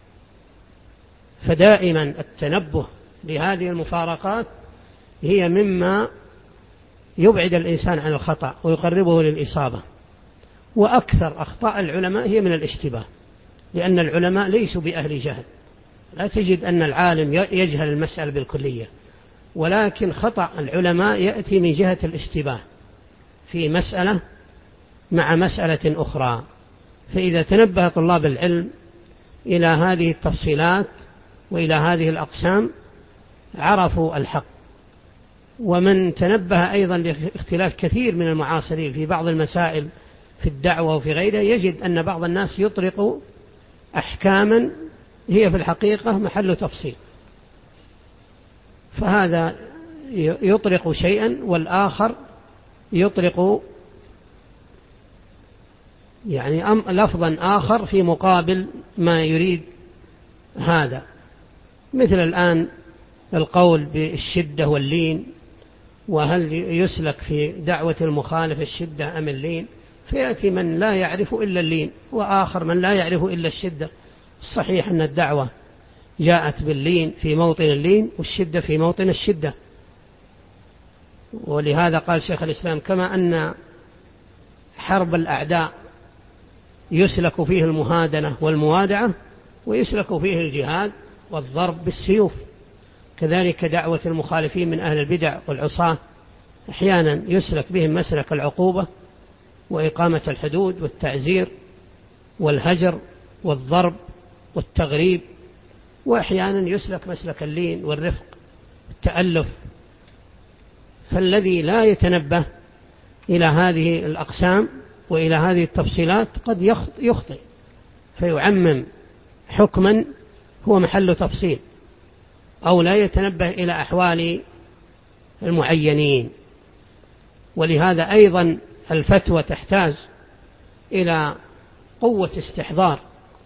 فدائما التنبه لهذه المفارقات هي مما يبعد الإنسان عن الخطأ ويقربه للإصابة. وأكثر أخطاء العلماء هي من الاشتباه، لأن العلماء ليسوا بأهل جهل. لا تجد أن العالم يجهل المسألة بالكلية، ولكن خطأ العلماء يأتي من جهة الاشتباه في مسألة مع مسألة أخرى. فإذا تنبه طلاب العلم إلى هذه التفصيلات وإلى هذه الأقسام عرفوا الحق. ومن تنبه أيضا لاختلاف كثير من المعاصرين في بعض المسائل في الدعوة وفي غيره، يجد أن بعض الناس يطلق أحكاما هي في الحقيقة محل تفصيل، فهذا يطلق شيئا والآخر يطلق يعني لفظا آخر في مقابل ما يريد هذا. مثل الآن القول بالشدة واللين، وهل يسلك في دعوة المخالف الشدة أم اللين؟ فيأتي من لا يعرف إلا اللين، وآخر من لا يعرف إلا الشدة. الصحيح أن الدعوة جاءت باللين في موطن اللين والشدة في موطن الشدة. ولهذا قال شيخ الإسلام كما أن حرب الأعداء يسلك فيه المهادنة والموادعة، ويسلك فيه الجهاد والضرب بالسيوف، كذلك دعوة المخالفين من أهل البدع والعصاة أحيانا يسلك بهم مسلك العقوبة وإقامة الحدود والتعزير والهجر والضرب والتغريب، وأحيانا يسلك مسلك اللين والرفق والتألف. فالذي لا يتنبه إلى هذه الأقسام وإلى هذه التفصيلات قد يخطئ فيعمم حكما هو محل تفصيل، أو لا يتنبه إلى أحوال المعينين. ولهذا أيضا الفتوى تحتاج إلى قوة استحضار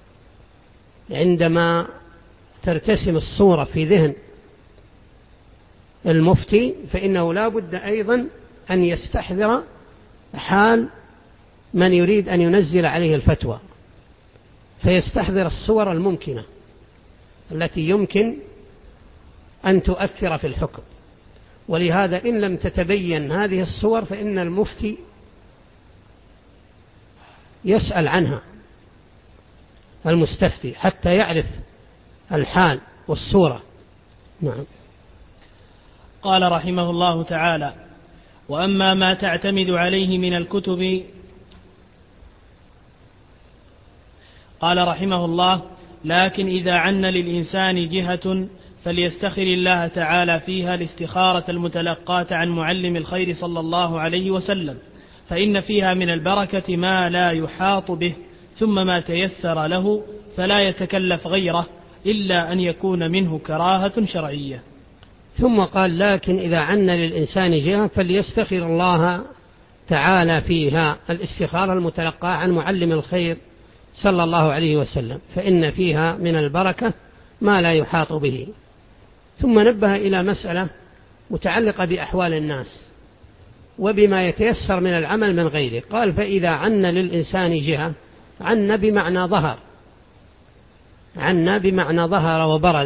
عندما ترتسم الصورة في ذهن المفتي، فإنه لا بد أيضا أن يستحضر حال من يريد أن ينزل عليه الفتوى، فيستحضر الصور الممكنة التي يمكن أن تؤثر في الحكم. ولهذا إن لم تتبين هذه الصور فإن المفتي يسأل عنها المستفتي حتى يعرف الحال والصورة. نعم. قال رحمه الله تعالى: وأما ما تعتمد عليه من الكتب، قال رحمه الله: لكن إذا عن للإنسان جهة فليستخر الله تعالى فيها الاستخارة المتلقاة عن معلم الخير صلى الله عليه وسلم، فإن فيها من البركة ما لا يحاط به، ثم ما تيسر له فلا يتكلف غيره إلا أن يكون منه كراهة شرعية. ثم قال: لكن إذا عن للإنسان جهة فليستخر الله تعالى فيها الاستخارة المتلقاة عن معلم الخير صلى الله عليه وسلم، فإن فيها من البركة ما لا يحاط به. ثم نبه إلى مسألة متعلقة بأحوال الناس وبما يتيسر من العمل من غيره. قال: فإذا عن للإنسان جهة، عن بمعنى ظهر، عن بمعنى ظهر وبرز،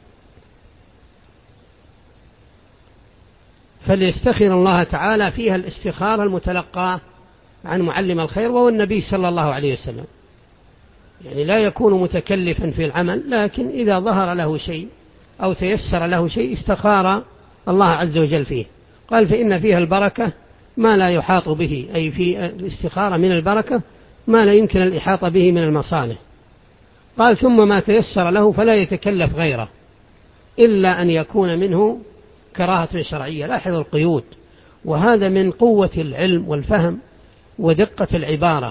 فليستخر الله تعالى فيها الاستخارة المتلقاة عن معلم الخير وهو النبي صلى الله عليه وسلم. يعني لا يكون متكلفا في العمل، لكن إذا ظهر له شيء أو تيسر له شيء استخار الله عز وجل فيه. قال: فإن فيها البركة ما لا يحاط به، أي في الاستخارة من البركة ما لا يمكن الإحاطة به من المصالح. قال: ثم ما تيسر له فلا يتكلف غيره إلا أن يكون منه كراهة شرعية. لاحظ القيود، وهذا من قوة العلم والفهم ودقة العبارة.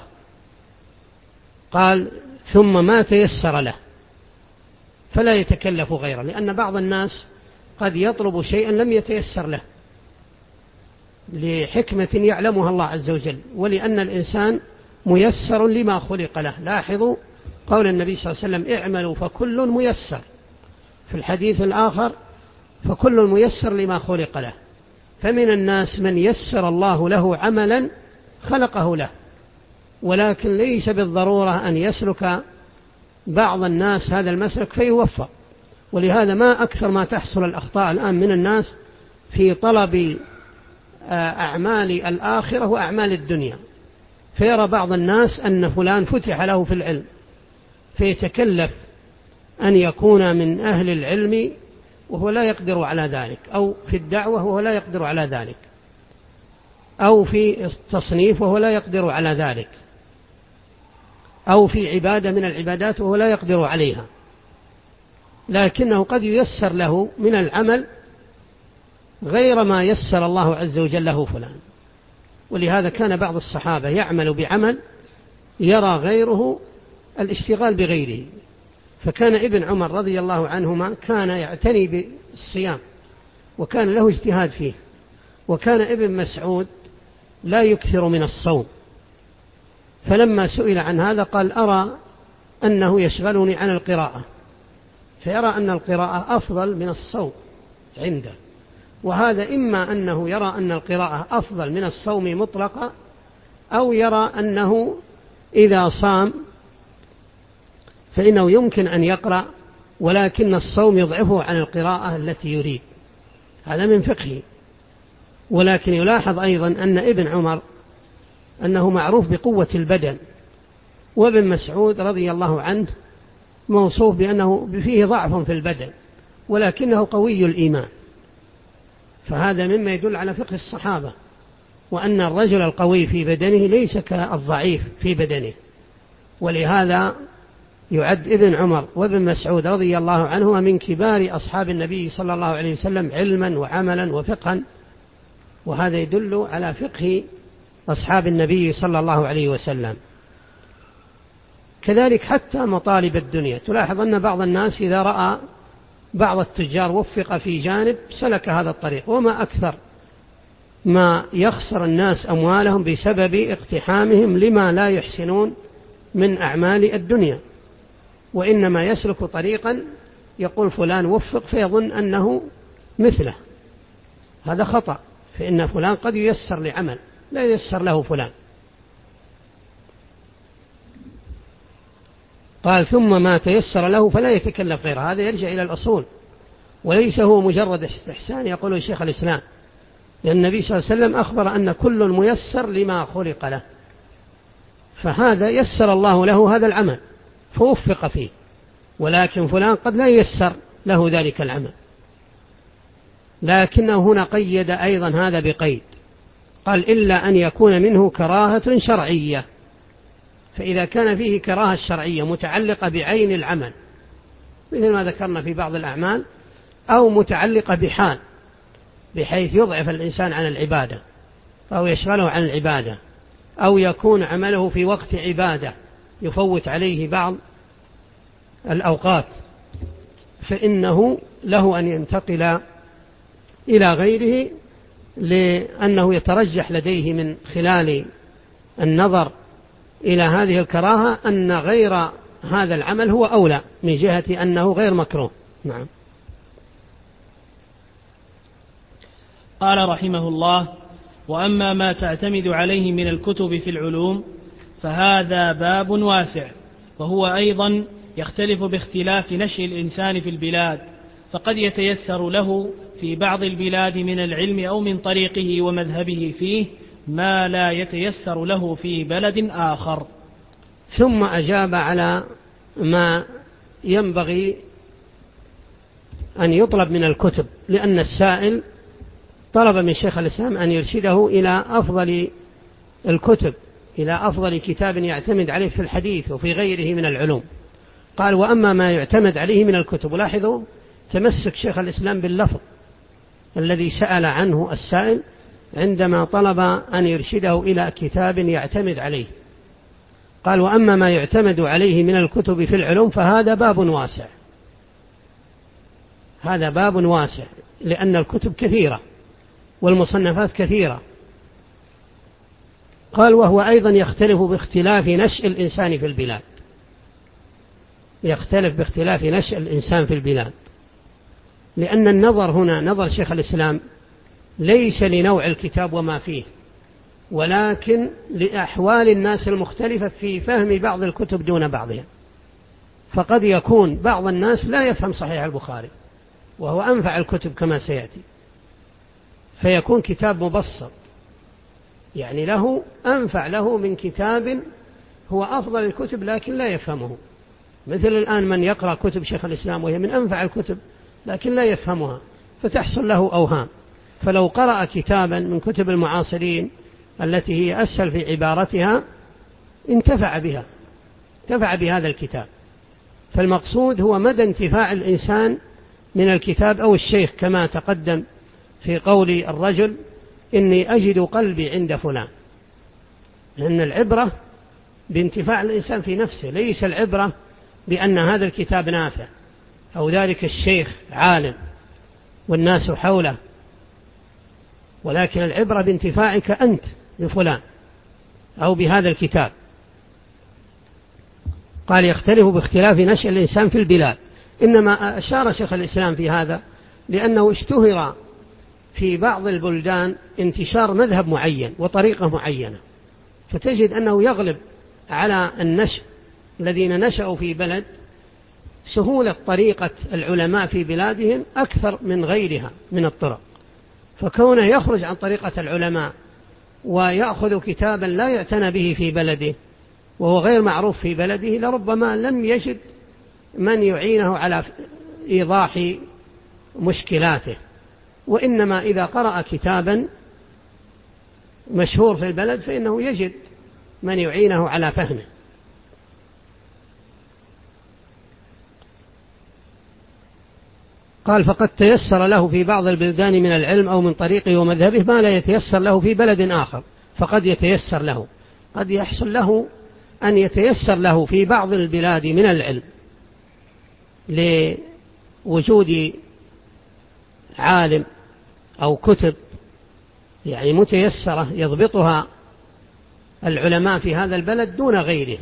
قال: ثم ما تيسر له فلا يتكلف غيره، لأن بعض الناس قد يطلب شيئا لم يتيسر له لحكمة يعلمها الله عز وجل، ولأن الإنسان ميسر لما خلق له. لاحظوا قول النبي صلى الله عليه وسلم: اعملوا فكل ميسر. في الحديث الآخر: فكل ميسر لما خلق له. فمن الناس من يسر الله له عملا خلقه له، ولكن ليس بالضرورة أن يسلك بعض الناس هذا المسلك فيوفق. ولهذا ما أكثر ما تحصل الأخطاء الآن من الناس في طلب أعمال الآخرة وأعمال الدنيا، فيرى بعض الناس أن فلان فتح له في العلم فيتكلف أن يكون من أهل العلم وهو لا يقدر على ذلك، أو في الدعوة وهو لا يقدر على ذلك، أو في التصنيف وهو لا يقدر على ذلك، أو في عبادة من العبادات وهو لا يقدر عليها، لكنه قد ييسر له من العمل غير ما يسر الله عز وجل له فلان. ولهذا كان بعض الصحابة يعمل بعمل يرى غيره الاشتغال بغيره. فكان ابن عمر رضي الله عنهما كان يعتني بالصيام وكان له اجتهاد فيه، وكان ابن مسعود لا يكثر من الصوم. فلما سئل عن هذا قال: أرى أنه يشغلني عن القراءة، فيرى أن القراءة أفضل من الصوم عنده. وهذا إما أنه يرى أن القراءة أفضل من الصوم مطلقا، أو يرى أنه إذا صام فإنه يمكن أن يقرأ ولكن الصوم يضعفه عن القراءة التي يريد. هذا من فقهه. ولكن يلاحظ أيضا أن ابن عمر أنه معروف بقوة البدن، وابن مسعود رضي الله عنه موصوف بأنه فيه ضعف في البدن ولكنه قوي الإيمان. فهذا مما يدل على فقه الصحابة، وأن الرجل القوي في بدنه ليس كالضعيف في بدنه. ولهذا يعد ابن عمر وابن مسعود رضي الله عنهما من كبار أصحاب النبي صلى الله عليه وسلم علما وعملا وفقها، وهذا يدل على فقه أصحاب النبي صلى الله عليه وسلم. كذلك حتى مطالب الدنيا. تلاحظ أن بعض الناس إذا رأى بعض التجار وفق في جانب سلك هذا الطريق، وما أكثر ما يخسر الناس أموالهم بسبب اقتحامهم لما لا يحسنون من أعمال الدنيا، وإنما يسلك طريقا يقول فلان وفق فيظن أنه مثله. هذا خطأ، فإن فلان قد ييسر لعمل لا ييسر له فلان. قال ثم ما تيسر له فلا يتكلف غيره. هذا يرجع إلى الأصول، وليس هو مجرد استحسان يقوله الشيخ الإسلام، لأن النبي صلى الله عليه وسلم أخبر أن كل ميسر لما خلق له، فهذا يسر الله له هذا العمل فوفق فيه، ولكن فلان قد لا ييسر له ذلك العمل. لكنه هنا قيد أيضا هذا بقيد، قال إلا أن يكون منه كراهة شرعية. فإذا كان فيه كراهة شرعية متعلقة بعين العمل مثل ما ذكرنا في بعض الأعمال، أو متعلقة بحال بحيث يضعف الإنسان عن العبادة أو يشغله عن العبادة، أو يكون عمله في وقت عبادة يفوت عليه بعض الأوقات، فإنه له أن ينتقل إلى غيره، لأنه يترجح لديه من خلال النظر إلى هذه الكراهة أن غير هذا العمل هو أولى من جهة أنه غير مكروه. نعم. قال رحمه الله: وأما ما تعتمد عليه من الكتب في العلوم فهذا باب واسع، وهو أيضا يختلف باختلاف نشأ الإنسان في البلاد، فقد يتيسر له في بعض البلاد من العلم أو من طريقه ومذهبه فيه ما لا يتيسر له في بلد آخر. ثم أجاب على ما ينبغي أن يطلب من الكتب، لأن السائل طلب من شيخ الإسلام أن يرشده إلى أفضل الكتب، إلى أفضل كتاب يعتمد عليه في الحديث وفي غيره من العلوم. قال: وأما ما يعتمد عليه من الكتب. ولاحظوا تمسك شيخ الإسلام باللفظ الذي سأل عنه السائل عندما طلب أن يرشده إلى كتاب يعتمد عليه. قال: وأما ما يعتمد عليه من الكتب في العلوم فهذا باب واسع. هذا باب واسع لأن الكتب كثيرة والمصنفات كثيرة. قال: وهو أيضا يختلف باختلاف نشأ الإنسان في البلاد. يختلف باختلاف نشأ الإنسان في البلاد، لأن النظر هنا نظر شيخ الإسلام ليس لنوع الكتاب وما فيه، ولكن لأحوال الناس المختلفة في فهم بعض الكتب دون بعضها. فقد يكون بعض الناس لا يفهم صحيح البخاري وهو أنفع الكتب كما سيأتي، فيكون كتاب مبسط يعني له أنفع له من كتاب هو أفضل الكتب لكن لا يفهمه. مثل الآن من يقرأ كتب شيخ الإسلام وهي من أنفع الكتب لكن لا يفهمها فتحصل له أوهام. فلو قرأ كتابا من كتب المعاصرين التي هي أسهل في عبارتها انتفع بها، انتفع بهذا الكتاب. فالمقصود هو مدى انتفاع الإنسان من الكتاب أو الشيخ، كما تقدم في قول الرجل: إني أجد قلبي عند فلان. لأن العبرة بانتفاع الإنسان في نفسه، ليس العبرة بأن هذا الكتاب نافع أو ذلك الشيخ عالم والناس حوله، ولكن العبرة بانتفاعك أنت بفلان أو بهذا الكتاب. قال: يختلف باختلاف نشأ الإنسان في البلاد. إنما أشار شيخ الإسلام في هذا لأنه اشتهر في بعض البلدان انتشار مذهب معين وطريقة معينة، فتجد أنه يغلب على النشأ الذين نشأوا في بلد سهولة طريقة العلماء في بلادهم أكثر من غيرها من الطرق، فكونه يخرج عن طريقة العلماء ويأخذ كتابا لا يعتنى به في بلده وهو غير معروف في بلده لربما لم يجد من يعينه على إيضاح مشكلاته. وإنما إذا قرأ كتابا مشهور في البلد فإنه يجد من يعينه على فهمه. قال: فقد تيسر له في بعض البلدان من العلم أو من طريقه ومذهبه ما لا يتيسر له في بلد آخر. فقد يتيسر له، قد يحصل له أن يتيسر له في بعض البلاد من العلم لوجود عالم أو كتب يعني متيسرة يضبطها العلماء في هذا البلد دون غيره،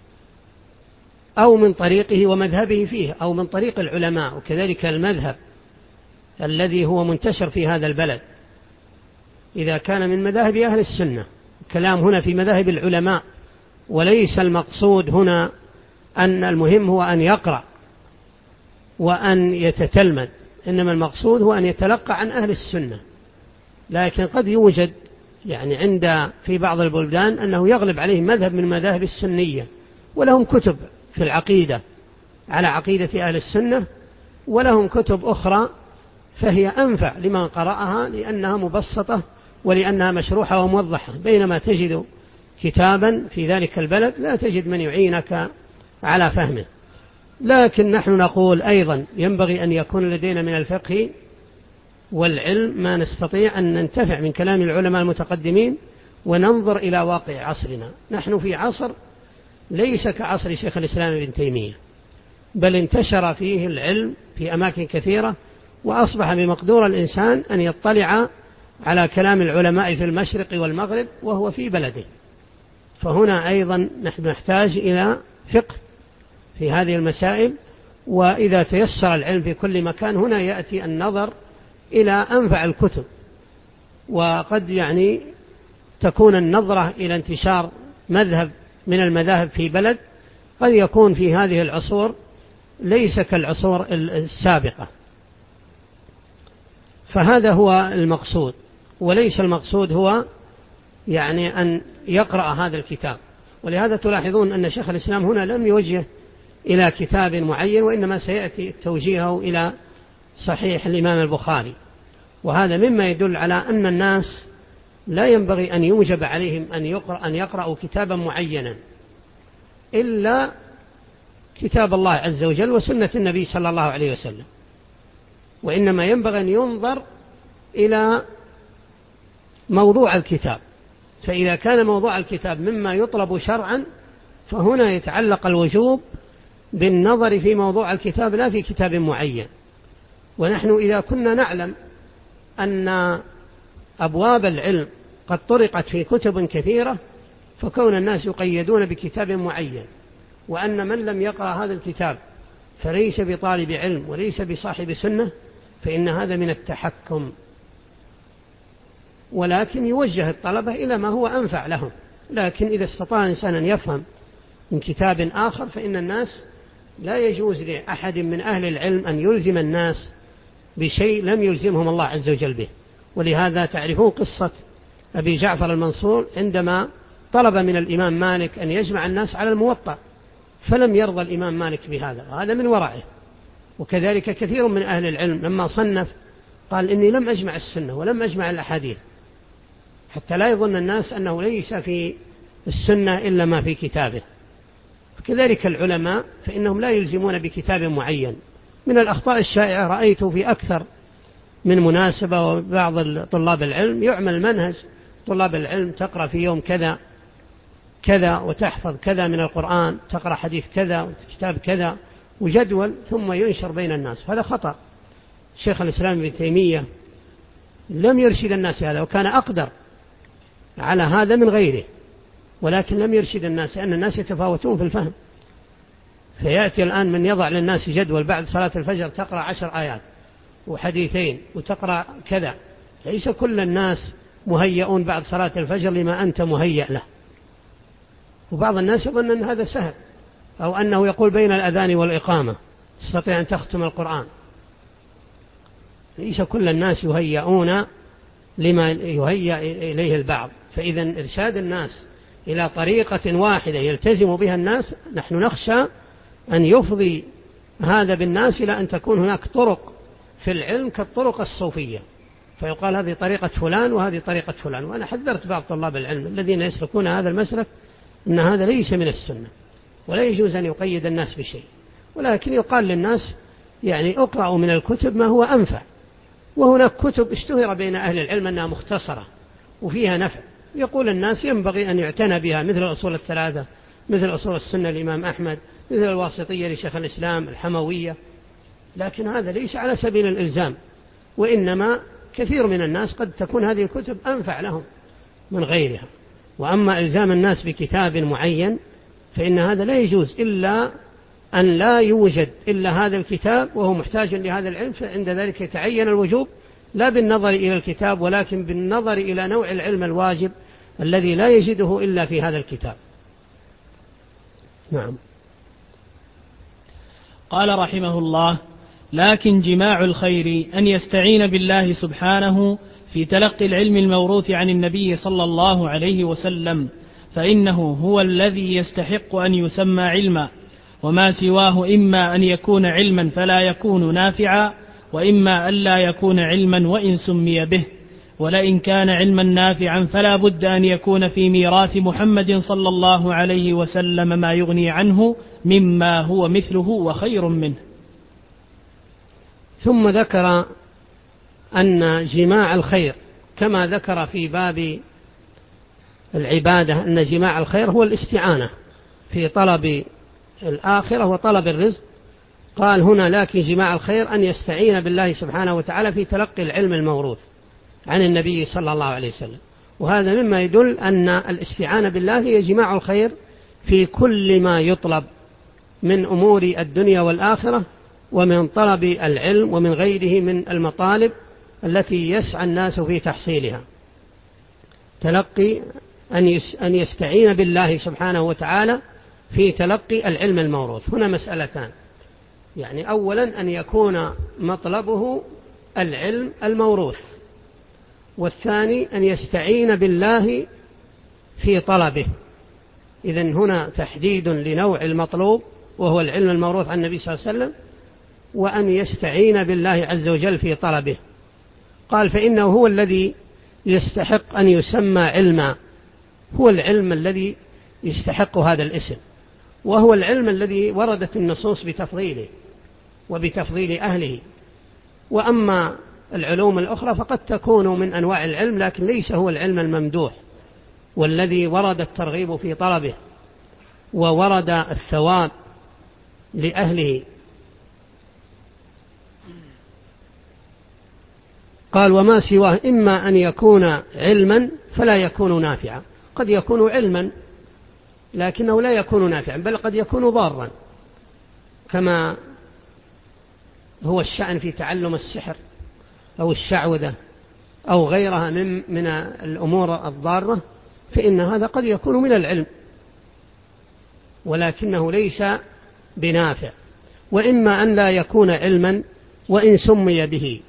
أو من طريقه ومذهبه فيه، أو من طريق العلماء، وكذلك المذهب الذي هو منتشر في هذا البلد إذا كان من مذاهب أهل السنة. الكلام هنا في مذاهب العلماء، وليس المقصود هنا أن المهم هو أن يقرأ وأن يتتلمذ، إنما المقصود هو أن يتلقى عن أهل السنة. لكن قد يوجد يعني في بعض البلدان أنه يغلب عليهم مذهب من مذاهب السنية، ولهم كتب في العقيدة على عقيدة أهل السنة، ولهم كتب أخرى فهي أنفع لمن قرأها لأنها مبسطة ولأنها مشروحة وموضحة، بينما تجد كتابا في ذلك البلد لا تجد من يعينك على فهمه. لكن نحن نقول أيضا ينبغي أن يكون لدينا من الفقه والعلم ما نستطيع أن ننتفع من كلام العلماء المتقدمين وننظر إلى واقع عصرنا. نحن في عصر ليس كعصر شيخ الإسلام ابن تيمية، بل انتشر فيه العلم في أماكن كثيرة، وأصبح بمقدور الإنسان أن يطلع على كلام العلماء في المشرق والمغرب وهو في بلده. فهنا أيضا نحن نحتاج إلى فقه في هذه المسائل، وإذا تيسر العلم في كل مكان هنا يأتي النظر إلى أنفع الكتب، وقد يعني تكون النظرة إلى انتشار مذهب من المذاهب في بلد قد يكون في هذه العصور ليس كالعصور السابقة. فهذا هو المقصود، وليس المقصود هو يعني أن يقرأ هذا الكتاب. ولهذا تلاحظون أن شيخ الإسلام هنا لم يوجه إلى كتاب معين، وإنما سيأتي توجيهه إلى صحيح الإمام البخاري. وهذا مما يدل على أن الناس لا ينبغي أن يوجب عليهم أن يقرأوا كتابا معينا إلا كتاب الله عز وجل وسنة النبي صلى الله عليه وسلم، وإنما ينبغي أن ينظر إلى موضوع الكتاب. فإذا كان موضوع الكتاب مما يطلب شرعا فهنا يتعلق الوجوب بالنظر في موضوع الكتاب لا في كتاب معين. ونحن إذا كنا نعلم أن أبواب العلم قد طرقت في كتب كثيرة، فكون الناس يقيدون بكتاب معين، وأن من لم يقرأ هذا الكتاب فليس بطالب علم وليس بصاحب سنة، فإن هذا من التحكم. ولكن يوجه الطلبة إلى ما هو أنفع لهم. لكن إذا استطاع إنسان أن يفهم من كتاب آخر فإن الناس لا يجوز لأحد من أهل العلم أن يلزم الناس بشيء لم يلزمهم الله عز وجل به. ولهذا تعرفون قصة أبي جعفر المنصور عندما طلب من الإمام مالك أن يجمع الناس على الموطأ، فلم يرضى الإمام مالك بهذا، وهذا من ورعه. وكذلك كثير من أهل العلم لما صنف قال إني لم أجمع السنة ولم أجمع الأحاديث، حتى لا يظن الناس أنه ليس في السنة إلا ما في كتابه. كذلك العلماء فإنهم لا يلزمون بكتاب معين. من الأخطاء الشائعة رأيت في أكثر من مناسبة وبعض طلاب العلم يعمل منهج طلاب العلم تقرأ في يوم كذا كذا وتحفظ كذا من القرآن، تقرأ حديث كذا وكتاب كذا وجدول، ثم ينشر بين الناس. هذا خطأ. شيخ الإسلام ابن تيمية لم يرشد الناس هذا، وكان أقدر على هذا من غيره، ولكن لم يرشد الناس لأن الناس يتفاوتون في الفهم. فيأتي الآن من يضع للناس جدول بعد صلاة الفجر تقرأ 10 آيات وحديثين وتقرأ كذا. ليس كل الناس مهيئون بعد صلاة الفجر لما أنت مهيئ له. وبعض الناس يظن أن هذا سهل، أو أنه يقول بين الأذان والإقامة تستطيع أن تختم القرآن. ليس كل الناس يهيئون لما يهيأ إليه البعض. فإذا إرشاد الناس إلى طريقة واحدة يلتزم بها الناس، نحن نخشى أن يفضي هذا بالناس إلى أن تكون هناك طرق في العلم كالطرق الصوفية، فيقال هذه طريقة فلان وهذه طريقة فلان. وأنا حذرت بعض طلاب العلم الذين يسلكون هذا المسلك أن هذا ليس من السنة، ولا يجوز أن يقيد الناس بشيء، ولكن يقال للناس يعني اقرأوا من الكتب ما هو أنفع. وهناك كتب اشتهر بين أهل العلم أنها مختصرة وفيها نفع، يقول الناس ينبغي أن يعتنى بها مثل الأصول الثلاثة، مثل أصول السنة الإمام أحمد، مثل الواسطية لشيخ الإسلام، الحموية، لكن هذا ليس على سبيل الإلزام، وإنما كثير من الناس قد تكون هذه الكتب أنفع لهم من غيرها. وأما إلزام الناس بكتاب معين فإن هذا لا يجوز إلا أن لا يوجد إلا هذا الكتاب وهو محتاج لهذا العلم، فعند ذلك يتعين الوجوب لا بالنظر إلى الكتاب ولكن بالنظر إلى نوع العلم الواجب الذي لا يجده إلا في هذا الكتاب. نعم. قال رحمه الله: لكن جماع الخير أن يستعين بالله سبحانه في تلقي العلم الموروث عن النبي صلى الله عليه وسلم، فإنه هو الذي يستحق أن يسمى علما، وما سواه إما أن يكون علما فلا يكون نافعا، وإما أن لا يكون علما وإن سمي به. ولئن كان علما نافعا فلا بد أن يكون في ميراث محمد صلى الله عليه وسلم ما يغني عنه مما هو مثله وخير منه. ثم ذكر أن جماع الخير كما ذكر في باب العبادة أن جماع الخير هو الاستعانة في طلب الآخرة وطلب الرزق، قال هنا: لكن جماع الخير أن يستعين بالله سبحانه وتعالى في تلقي العلم الموروث عن النبي صلى الله عليه وسلم. وهذا مما يدل أن الاستعانة بالله هي جماع الخير في كل ما يطلب من أمور الدنيا والآخرة، ومن طلب العلم ومن غيره من المطالب التي يسعى الناس في تحصيلها. تلقي أن يستعين بالله سبحانه وتعالى في تلقي العلم الموروث. هنا مسألتان، يعني أولا أن يكون مطلبه العلم الموروث، والثاني أن يستعين بالله في طلبه. إذن هنا تحديد لنوع المطلوب وهو العلم الموروث عن النبي صلى الله عليه وسلم، وأن يستعين بالله عز وجل في طلبه. قال: فإنه هو الذي يستحق أن يسمى علما، هو العلم الذي يستحق هذا الاسم، وهو العلم الذي وردت النصوص بتفضيله وبتفضيل أهله. وأما العلوم الأخرى فقد تكون من أنواع العلم، لكن ليس هو العلم الممدوح والذي ورد الترغيب في طلبه وورد الثواب لأهله. قال: وما سواه إما أن يكون علما فلا يكون نافعا. قد يكون علما لكنه لا يكون نافعا، بل قد يكون ضارا، كما هو الشأن في تعلم السحر أو الشعوذة أو غيرها من الأمور الضارة، فإن هذا قد يكون من العلم ولكنه ليس بنافع. وإما أن لا يكون علما وإن سمي به،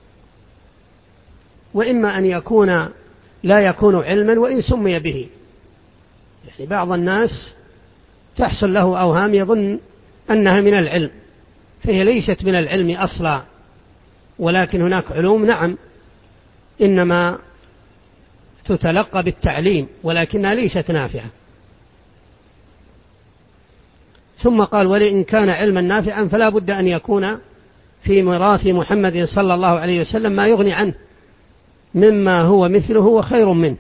وإما أن يكون لا يكون علما وإن سمي به. يعني بعض الناس تحصل له أوهام يظن أنها من العلم، فهي ليست من العلم أصلا، ولكن هناك علوم نعم إنما تتلقى بالتعليم ولكنها ليست نافعة. ثم قال: ولئن كان علما نافعا فلا بد أن يكون في ميراث محمد صلى الله عليه وسلم ما يغني عنه مما هو مثله وخير منه.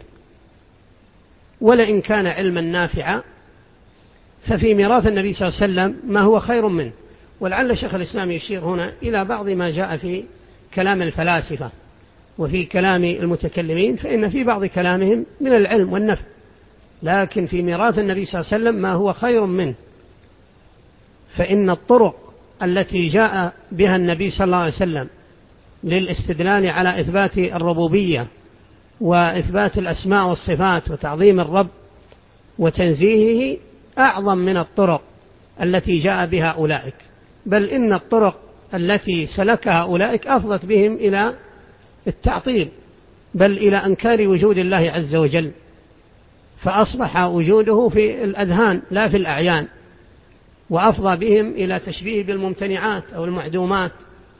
ولئن كان علما نافعا ففي ميراث النبي صلى الله عليه وسلم ما هو خير منه. ولعل شيخ الإسلام يشير هنا إلى بعض ما جاء في كلام الفلاسفة وفي كلام المتكلمين، فإن في بعض كلامهم من العلم والنفع، لكن في ميراث النبي صلى الله عليه وسلم ما هو خير منه. فإن الطرق التي جاء بها النبي صلى الله عليه وسلم للاستدلال على إثبات الربوبية وإثبات الأسماء والصفات وتعظيم الرب وتنزيهه أعظم من الطرق التي جاء بها أولئك، بل إن الطرق التي سلكها أولئك أفضت بهم إلى التعطيل، بل إلى أنكار وجود الله عز وجل، فأصبح وجوده في الأذهان لا في الأعيان، وأفضى بهم إلى تشبيه بالممتنعات أو المعدومات.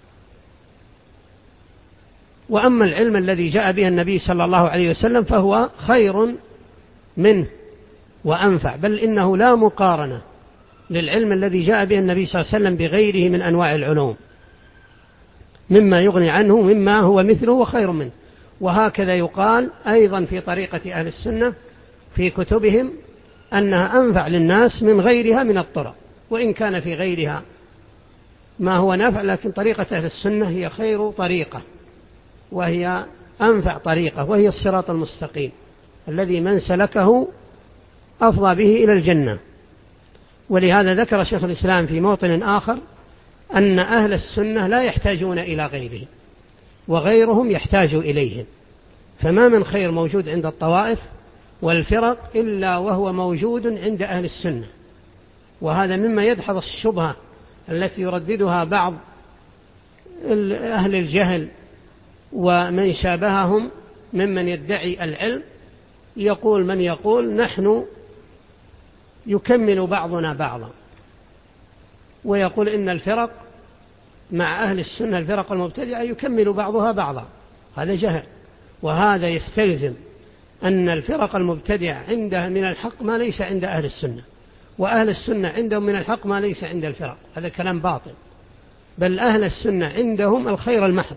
وأما العلم الذي جاء به النبي صلى الله عليه وسلم فهو خير منه وأنفع، بل إنه لا مقارنة للعلم الذي جاء به النبي صلى الله عليه وسلم بغيره من أنواع العلوم مما يغني عنه مما هو مثله وخير منه. وهكذا يقال أيضا في طريقة أهل السنة في كتبهم أنها أنفع للناس من غيرها من الطرق، وإن كان في غيرها ما هو نافع، لكن طريقة أهل السنة هي خير طريقة وهي أنفع طريقة، وهي الصراط المستقيم الذي من سلكه أفضى به إلى الجنة. ولهذا ذكر شيخ الإسلام في موطن آخر أن أهل السنة لا يحتاجون إلى غيرهم وغيرهم يحتاج إليهم، فما من خير موجود عند الطوائف والفرق إلا وهو موجود عند أهل السنة. وهذا مما يدحض الشبهة التي يرددها بعض أهل الجهل ومن شابههم ممن يدعي العلم. يقول من يقول نحن يكمل بعضنا بعضا، ويقول إن الفرق مع أهل السنة الفرق المبتدعة يكمل بعضها بعضا. هذا جهل، وهذا يستلزم أن الفرق المبتدعة عندها من الحق ما ليس عند أهل السنة، وأهل السنة عندهم من الحق ما ليس عند الفرق. هذا كلام باطل، بل أهل السنة عندهم الخير المحض،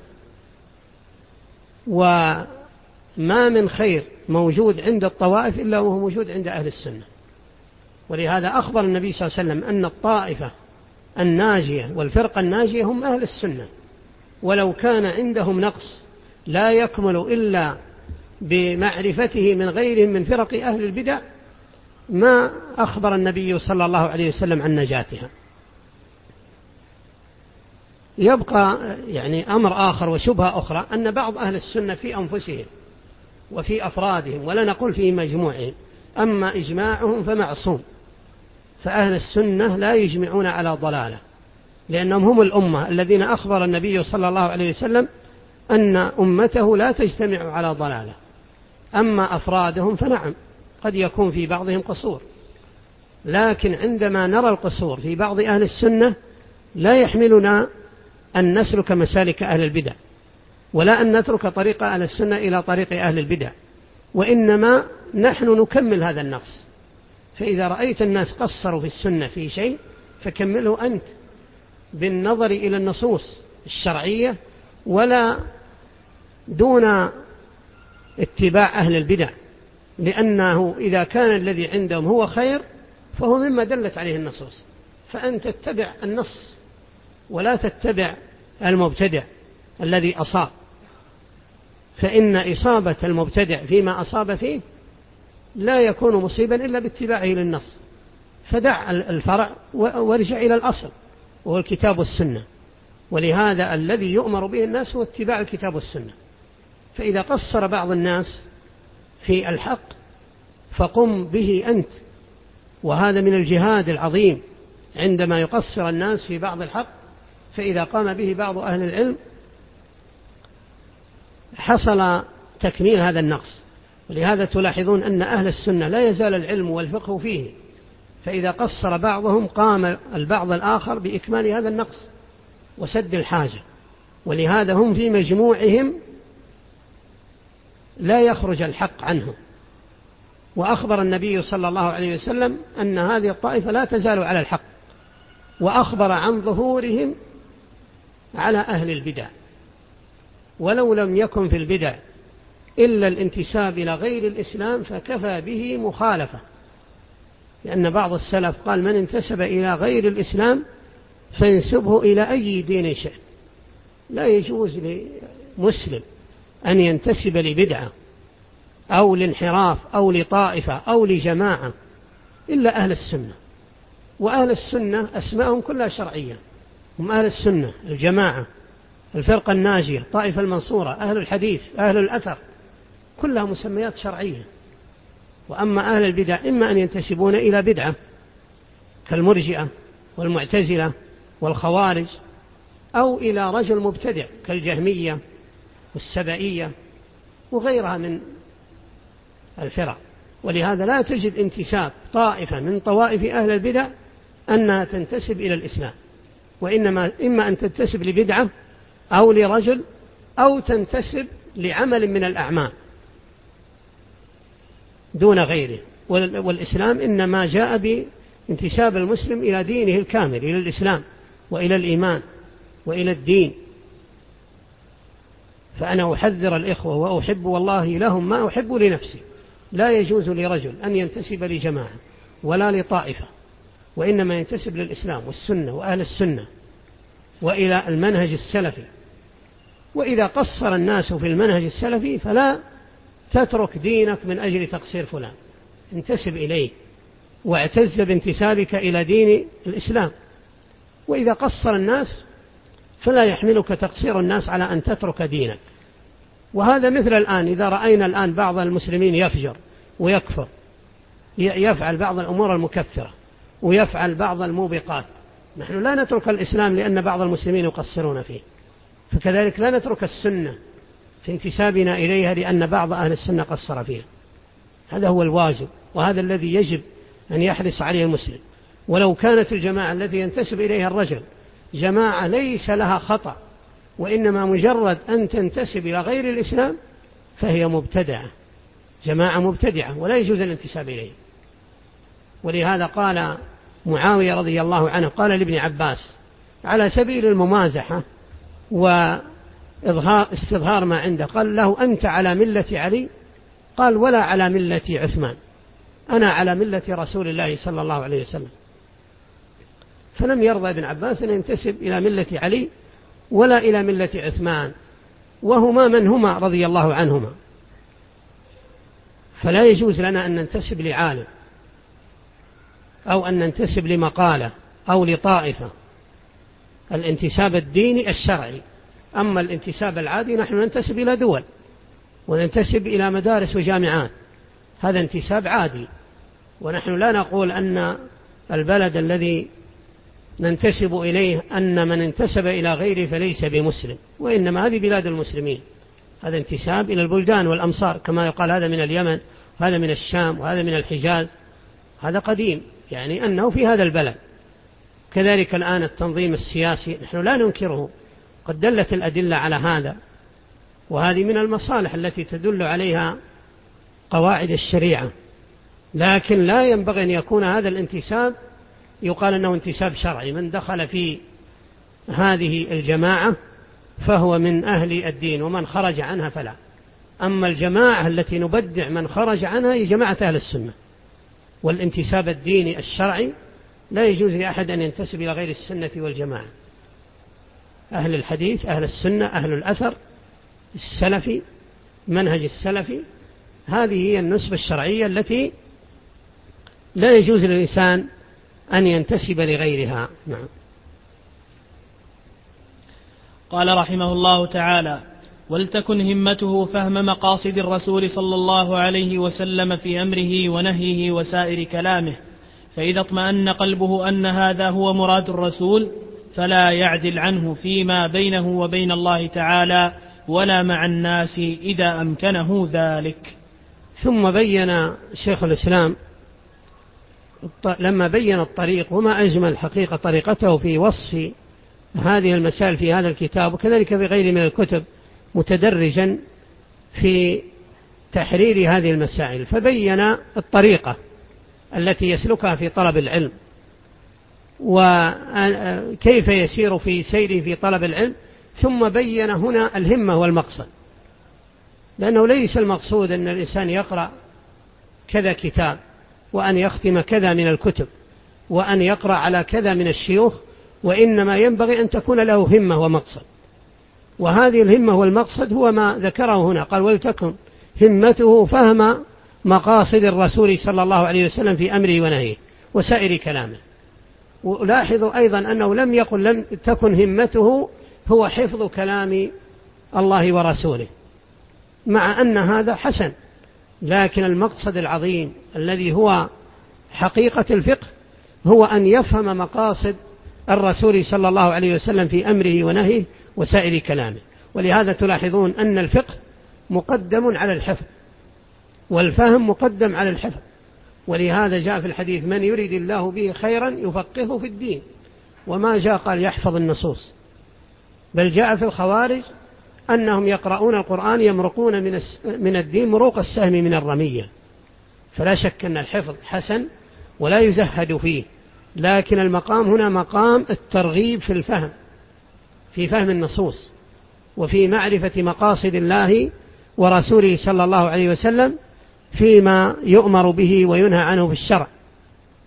وما من خير موجود عند الطوائف إلا وهو موجود عند أهل السنة. ولهذا أخبر النبي صلى الله عليه وسلم أن الطائفة الناجية والفرقة الناجية هم أهل السنة، ولو كان عندهم نقص لا يكمل إلا بمعرفته من غيرهم من فرق أهل البدع ما أخبر النبي صلى الله عليه وسلم عن نجاتها. يبقى يعني أمر آخر وشبهة أخرى أن بعض أهل السنة في أنفسهم وفي أفرادهم، ولا نقول في مجموعهم، أما إجماعهم فمعصوم، فأهل السنة لا يجمعون على ضلالة، لأنهم هم الأمة الذين أخبر النبي صلى الله عليه وسلم أن أمته لا تجتمع على ضلالة. أما أفرادهم فنعم قد يكون في بعضهم قصور، لكن عندما نرى القصور في بعض أهل السنة لا يحملنا أن نسلك مسالك أهل البدع، ولا أن نترك طريق أهل السنة إلى طريق أهل البدع، وإنما نحن نكمل هذا النقص. فإذا رأيت الناس قصروا في السنة في شيء فكمله أنت بالنظر إلى النصوص الشرعية، ولا دون اتباع أهل البدع، لأنه إذا كان الذي عندهم هو خير فهو مما دلت عليه النصوص، فأنت تتبع النص ولا تتبع المبتدع الذي أصاب، فإن إصابة المبتدع فيما أصاب فيه لا يكون مصيبا إلا باتباعه للنص. فدع الفرع وارجع إلى الأصل وهو الكتاب والسنة. ولهذا الذي يؤمر به الناس هو اتباع الكتاب والسنة. فإذا قصر بعض الناس في الحق فقم به أنت، وهذا من الجهاد العظيم عندما يقصر الناس في بعض الحق، فإذا قام به بعض أهل العلم حصل تكميل هذا النقص. ولهذا تلاحظون أن أهل السنة لا يزال العلم والفقه فيه، فإذا قصر بعضهم قام البعض الآخر بإكمال هذا النقص وسد الحاجة. ولهذا هم في مجموعهم لا يخرج الحق عنهم. وأخبر النبي صلى الله عليه وسلم أن هذه الطائفة لا تزال على الحق، وأخبر عن ظهورهم على أهل البدع، ولو لم يكن في البدع إلا الانتساب إلى غير الإسلام فكفى به مخالفة. لأن بعض السلف قال من انتسب إلى غير الإسلام فينسبه إلى أي دين شئ. لا يجوز لمسلم أن ينتسب لبدعة أو لانحراف أو لطائفة أو لجماعة إلا أهل السنة. وأهل السنة أسماءهم كلها شرعية، هم أهل السنة، الجماعة، الفرقة الناجية، طائفة المنصورة، أهل الحديث، أهل الأثر، كلها مسميات شرعية. وأما أهل البدع إما أن ينتسبون إلى بدعة كالمرجئة والمعتزلة والخوارج، أو إلى رجل مبتدع كالجهمية والسبائية وغيرها من الفرق. ولهذا لا تجد انتساب طائفة من طوائف أهل البدع أنها تنتسب إلى الإسلام، وإنما إما أن تنتسب لبدعة أو لرجل أو تنتسب لعمل من الأعمال دون غيره. والإسلام إنما جاء بانتساب المسلم إلى دينه الكامل، إلى الإسلام وإلى الإيمان وإلى الدين. فأنا أحذر الإخوة وأحب والله لهم ما أحب لنفسي. لا يجوز لرجل أن ينتسب لجماعة ولا لطائفة، وإنما ينتسب للإسلام والسنة وأهل السنة وإلى المنهج السلفي. وإذا قصر الناس في المنهج السلفي فلا تترك دينك من أجل تقصير فلان، انتسب إليه واعتز بانتسابك إلى دين الإسلام. وإذا قصر الناس فلا يحملك تقصير الناس على أن تترك دينك. وهذا مثل الآن، إذا رأينا الآن بعض المسلمين يفجر ويكفر، يفعل بعض الأمور المكفرة ويفعل بعض الموبقات، نحن لا نترك الإسلام لأن بعض المسلمين يقصرون فيه، فكذلك لا نترك السنة في انتسابنا إليها لأن بعض أهل السنة قصر فيها. هذا هو الواجب، وهذا الذي يجب أن يحرص عليه المسلم. ولو كانت الجماعة التي ينتسب إليها الرجل جماعة ليس لها خطأ، وإنما مجرد أن تنتسب إلى غير الإسلام، فهي مبتدعة، جماعة مبتدعة ولا يجوز الانتساب إليه. ولهذا قال معاوية رضي الله عنه قال لابن عباس على سبيل الممازحة واستظهار ما عنده، قال له: أنت على ملة علي؟ قال: ولا على ملة عثمان، أنا على ملة رسول الله صلى الله عليه وسلم. فلم يرضى ابن عباس أن ينتسب إلى ملة علي ولا إلى ملة عثمان، وهما من هما رضي الله عنهما. فلا يجوز لنا أن ننتسب لعالم أو أن ننتسب لمقالة أو لطائفة، الانتساب الديني الشرعي. أما الانتساب العادي نحن ننتسب إلى دول وننتسب إلى مدارس وجامعات، هذا انتساب عادي. ونحن لا نقول أن البلد الذي ننتسب إليه أن من انتسب إلى غيره فليس بمسلم، وإنما هذه بلاد المسلمين، هذا انتساب إلى البلدان والأمصار، كما يقال هذا من اليمن وهذا من الشام وهذا من الحجاز، هذا قديم، يعني أنه في هذا البلد. كذلك الآن التنظيم السياسي نحن لا ننكره، قد دلت الأدلة على هذا، وهذه من المصالح التي تدل عليها قواعد الشريعة. لكن لا ينبغي أن يكون هذا الانتساب يقال أنه انتساب شرعي، من دخل في هذه الجماعة فهو من أهل الدين ومن خرج عنها فلا. أما الجماعة التي نبدع من خرج عنها هي جماعة أهل السنة، والانتساب الديني الشرعي لا يجوز لأحد أن ينتسب إلى غير السنة والجماعة، أهل الحديث، أهل السنة، أهل الأثر، السلفي، منهج السلفي، هذه هي النسبة الشرعية التي لا يجوز للإنسان أن ينتسب لغيرها. نعم. قال رحمه الله تعالى: ولتكن همته فهم مقاصد الرسول صلى الله عليه وسلم في أمره ونهيه وسائر كلامه، فإذا اطمأن قلبه أن هذا هو مراد الرسول فلا يعدل عنه فيما بينه وبين الله تعالى ولا مع الناس إذا أمكنه ذلك. ثم بين شيخ الإسلام لما بين الطريق وما أجمل حقيقة طريقته في وصف هذه المسائل في هذا الكتاب، وكذلك في غيره من الكتب، متدرجا في تحرير هذه المسائل، فبين الطريقة التي يسلكها في طلب العلم وكيف يسير في سيره في طلب العلم. ثم بين هنا الهمة والمقصد، لأنه ليس المقصود أن الإنسان يقرأ كذا كتاب وأن يختم كذا من الكتب وأن يقرأ على كذا من الشيوخ، وإنما ينبغي أن تكون له همة ومقصد. وهذه الهمة والمقصد هو ما ذكره هنا، قال: ولتكن همته فهم مقاصد الرسول صلى الله عليه وسلم في أمره ونهيه وسائر كلامه. ولاحظوا أيضا أنه لم يقل لم تكن همته هو حفظ كلام الله ورسوله، مع أن هذا حسن، لكن المقصد العظيم الذي هو حقيقة الفقه هو أن يفهم مقاصد الرسول صلى الله عليه وسلم في أمره ونهيه وسائر كلامه. ولهذا تلاحظون أن الفقه مقدم على الحفظ، والفهم مقدم على الحفظ. ولهذا جاء في الحديث: من يريد الله به خيرا يفقهه في الدين. وما جاء قال يحفظ النصوص، بل جاء في الخوارج أنهم يقرؤون القرآن يمرقون من الدين مروق السهم من الرمية. فلا شك أن الحفظ حسن ولا يزهد فيه، لكن المقام هنا مقام الترغيب في الفهم، في فهم النصوص وفي معرفة مقاصد الله ورسوله صلى الله عليه وسلم فيما يؤمر به وينهى عنه في الشرع.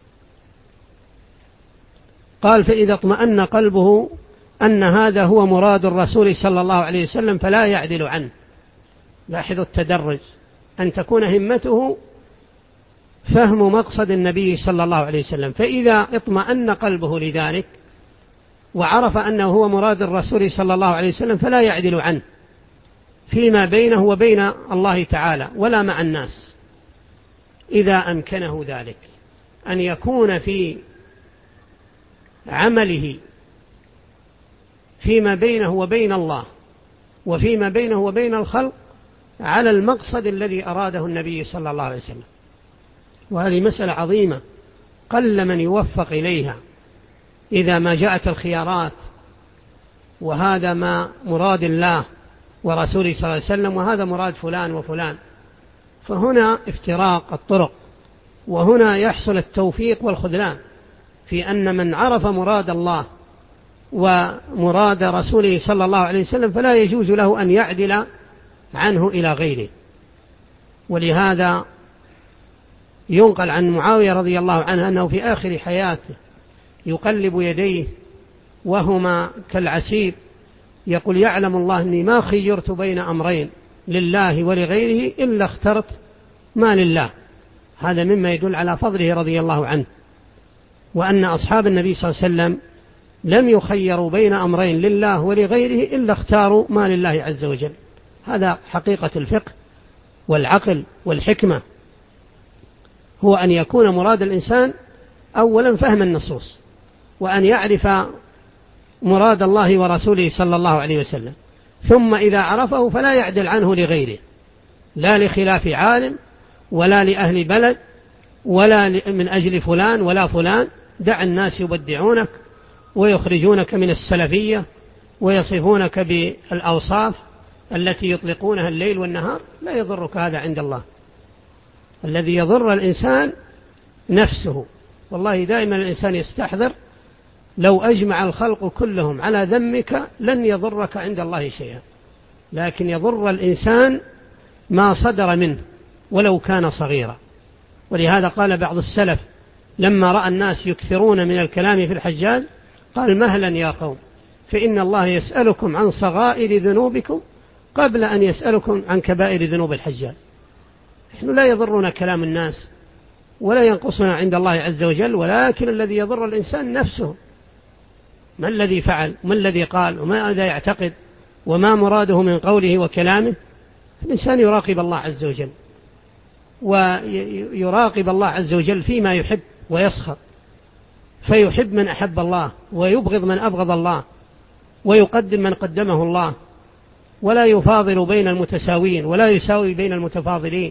قال فإذا اطمأن قلبه أن هذا هو مراد الرسول صلى الله عليه وسلم فلا يعدل عنه. لاحظوا التدرج، أن تكون همته فهم مقصد النبي صلى الله عليه وسلم، فإذا اطمأن قلبه لذلك وعرف أنه هو مراد الرسول صلى الله عليه وسلم فلا يعدل عنه فيما بينه وبين الله تعالى ولا مع الناس، إذا أمكنه ذلك أن يكون في عمله فيما بينه وبين الله وفيما بينه وبين الخلق على المقصد الذي أراده النبي صلى الله عليه وسلم. وهذه مسألة عظيمة قل من يوفق إليها إذا ما جاءت الخيارات، وهذا ما مراد الله ورسوله صلى الله عليه وسلم وهذا مراد فلان وفلان، فهنا افتراق الطرق، وهنا يحصل التوفيق والخذلان في أن من عرف مراد الله ومراد رسوله صلى الله عليه وسلم فلا يجوز له أن يعدل عنه إلى غيره. ولهذا ينقل عن معاوية رضي الله عنه أنه في آخر حياته يقلب يديه وهما كالعسير، يقول يعلم الله أني ما خيرت بين أمرين لله ولغيره إلا اخترت ما لله. هذا مما يدل على فضله رضي الله عنه، وأن أصحاب النبي صلى الله عليه وسلم لم يخيروا بين أمرين لله ولغيره إلا اختاروا ما لله عز وجل. هذا حقيقة الفقه والعقل والحكمة، هو أن يكون مراد الإنسان أولا فهم النصوص، وأن يعرف مراد الله ورسوله صلى الله عليه وسلم، ثم إذا عرفه فلا يعدل عنه لغيره، لا لخلاف عالم ولا لأهل بلد ولا من أجل فلان ولا فلان. دع الناس يبدعونك ويخرجونك من السلفية ويصفونك بالأوصاف التي يطلقونها الليل والنهار، لا يضرك هذا عند الله. الذي يضر الإنسان نفسه. والله دائما الإنسان يستحضر لو أجمع الخلق كلهم على ذمك لن يضرك عند الله شيئا، لكن يضر الإنسان ما صدر منه ولو كان صغيرا. ولهذا قال بعض السلف لما رأى الناس يكثرون من الكلام في الحجاج قال مهلا يا قوم، فإن الله يسألكم عن صغائر ذنوبكم قبل أن يسألكم عن كبائر ذنوب الحجاج. نحن لا يضرنا كلام الناس ولا ينقصنا عند الله عز وجل، ولكن الذي يضر الإنسان نفسه، ما الذي فعل وما الذي قال وماذا يعتقد وما مراده من قوله وكلامه. الإنسان يراقب الله عز وجل، ويراقب الله عز وجل فيما يحب ويسخط، فيحب من أحب الله ويبغض من أبغض الله، ويقدم من قدمه الله، ولا يفاضل بين المتساوين ولا يساوي بين المتفاضلين،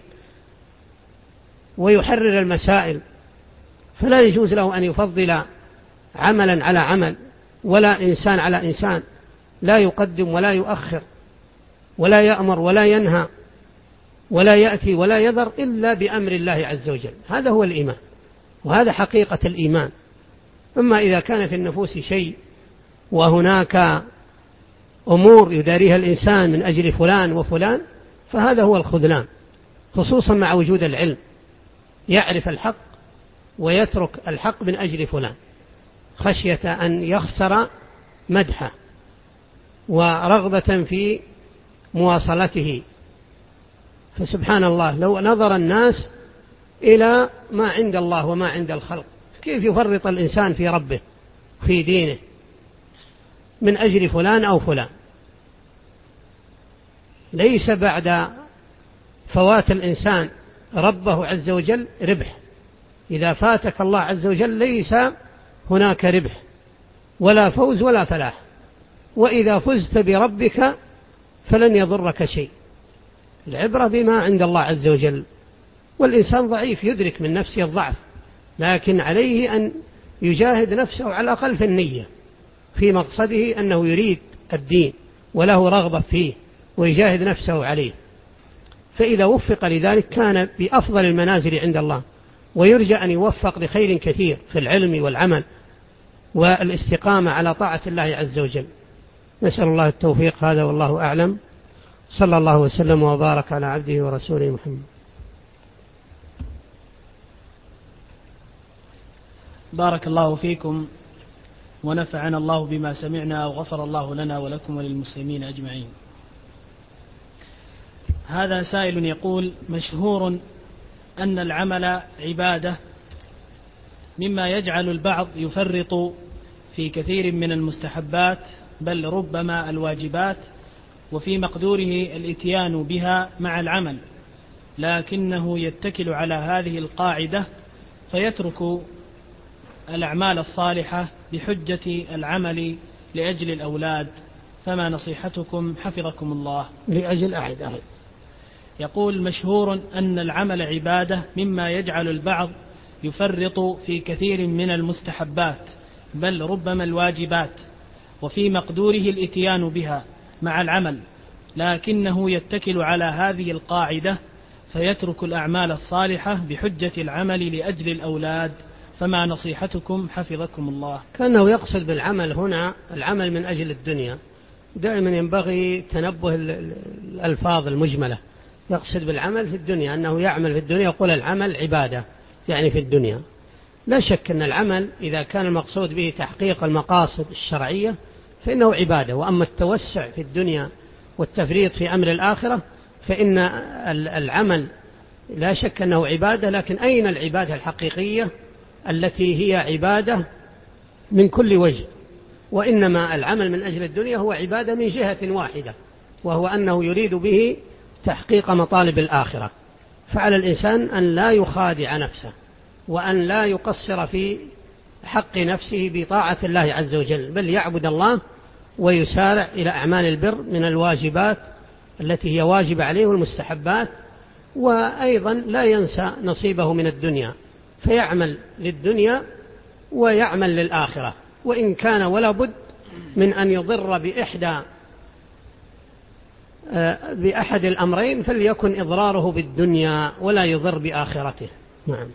ويحرر المسائل. فلا يجوز له أن يفضل عملا على عمل ولا إنسان على إنسان، لا يقدم ولا يؤخر ولا يأمر ولا ينهى ولا يأتي ولا يذر إلا بأمر الله عز وجل. هذا هو الإيمان، وهذا حقيقة الإيمان. أما إذا كان في النفوس شيء وهناك أمور يداريها الإنسان من أجل فلان وفلان فهذا هو الخذلان، خصوصا مع وجود العلم، يعرف الحق ويترك الحق من أجل فلان خشية أن يخسر مدحه ورغبة في مواصلته. فسبحان الله لو نظر الناس إلى ما عند الله وما عند الخلق كيف يفرط الإنسان في ربه في دينه من أجل فلان أو فلان. ليس بعد فوات الإنسان ربه عز وجل ربح. إذا فاتك الله عز وجل ليس هناك ربح ولا فوز ولا فلاح، وإذا فزت بربك فلن يضرك شيء. العبرة بما عند الله عز وجل، والإنسان ضعيف يدرك من نفسه الضعف، لكن عليه أن يجاهد نفسه على الأقل في النية في مقصده أنه يريد الدين وله رغبة فيه ويجاهد نفسه عليه، فإذا وفق لذلك كان بأفضل المنازل عند الله، ويرجى أن يوفق لخير كثير في العلم والعمل والاستقامة على طاعة الله عز وجل. نسأل الله التوفيق. هذا والله أعلم، صلى الله وسلم وبارك على عبده ورسوله محمد. بارك الله فيكم. ونفعنا الله بما سمعنا وغفر الله لنا ولكم وللمسلمين أجمعين. هذا سائل يقول: مشهور أن العمل عبادة، مما يجعل البعض يفرط في كثير من المستحبات بل ربما الواجبات، وفي مقدوره الإتيان بها مع العمل، لكنه يتكل على هذه القاعدة فيترك الأعمال الصالحة بحجة العمل لأجل الأولاد، فما نصيحتكم حفظكم الله؟ لأجل أعد. يقول: مشهور أن العمل عبادة، مما يجعل البعض يفرط في كثير من المستحبات بل ربما الواجبات، وفي مقدوره الإتيان بها مع العمل، لكنه يتكل على هذه القاعدة فيترك الأعمال الصالحة بحجة العمل لأجل الأولاد، فما نصيحتكم حفظكم الله؟ كأنه يقصد بالعمل هنا العمل من أجل الدنيا. دائما ينبغي تنبه الألفاظ المجملة. يقصد بالعمل في الدنيا أنه يعمل في الدنيا، يقول العمل عبادة يعني في الدنيا. لا شك أن العمل إذا كان المقصود به تحقيق المقاصد الشرعية فإنه عبادة، وأما التوسع في الدنيا والتفريط في أمر الآخرة فإن العمل لا شك أنه عبادة، لكن أين العبادة الحقيقية التي هي عبادة من كل وجه؟ وإنما العمل من أجل الدنيا هو عبادة من جهة واحدة، وهو أنه يريد به تحقيق مطالب الآخرة. فعلى الإنسان أن لا يخادع نفسه، وأن لا يقصر في حق نفسه بطاعة الله عز وجل، بل يعبد الله ويسارع إلى أعمال البر من الواجبات التي هي واجبة عليه والمستحبات، وأيضا لا ينسى نصيبه من الدنيا، فيعمل للدنيا ويعمل للآخرة، وإن كان ولا بد من أن يضر بأحد الأمرين فليكن إضراره بالدنيا ولا يضر بآخرته. نعم.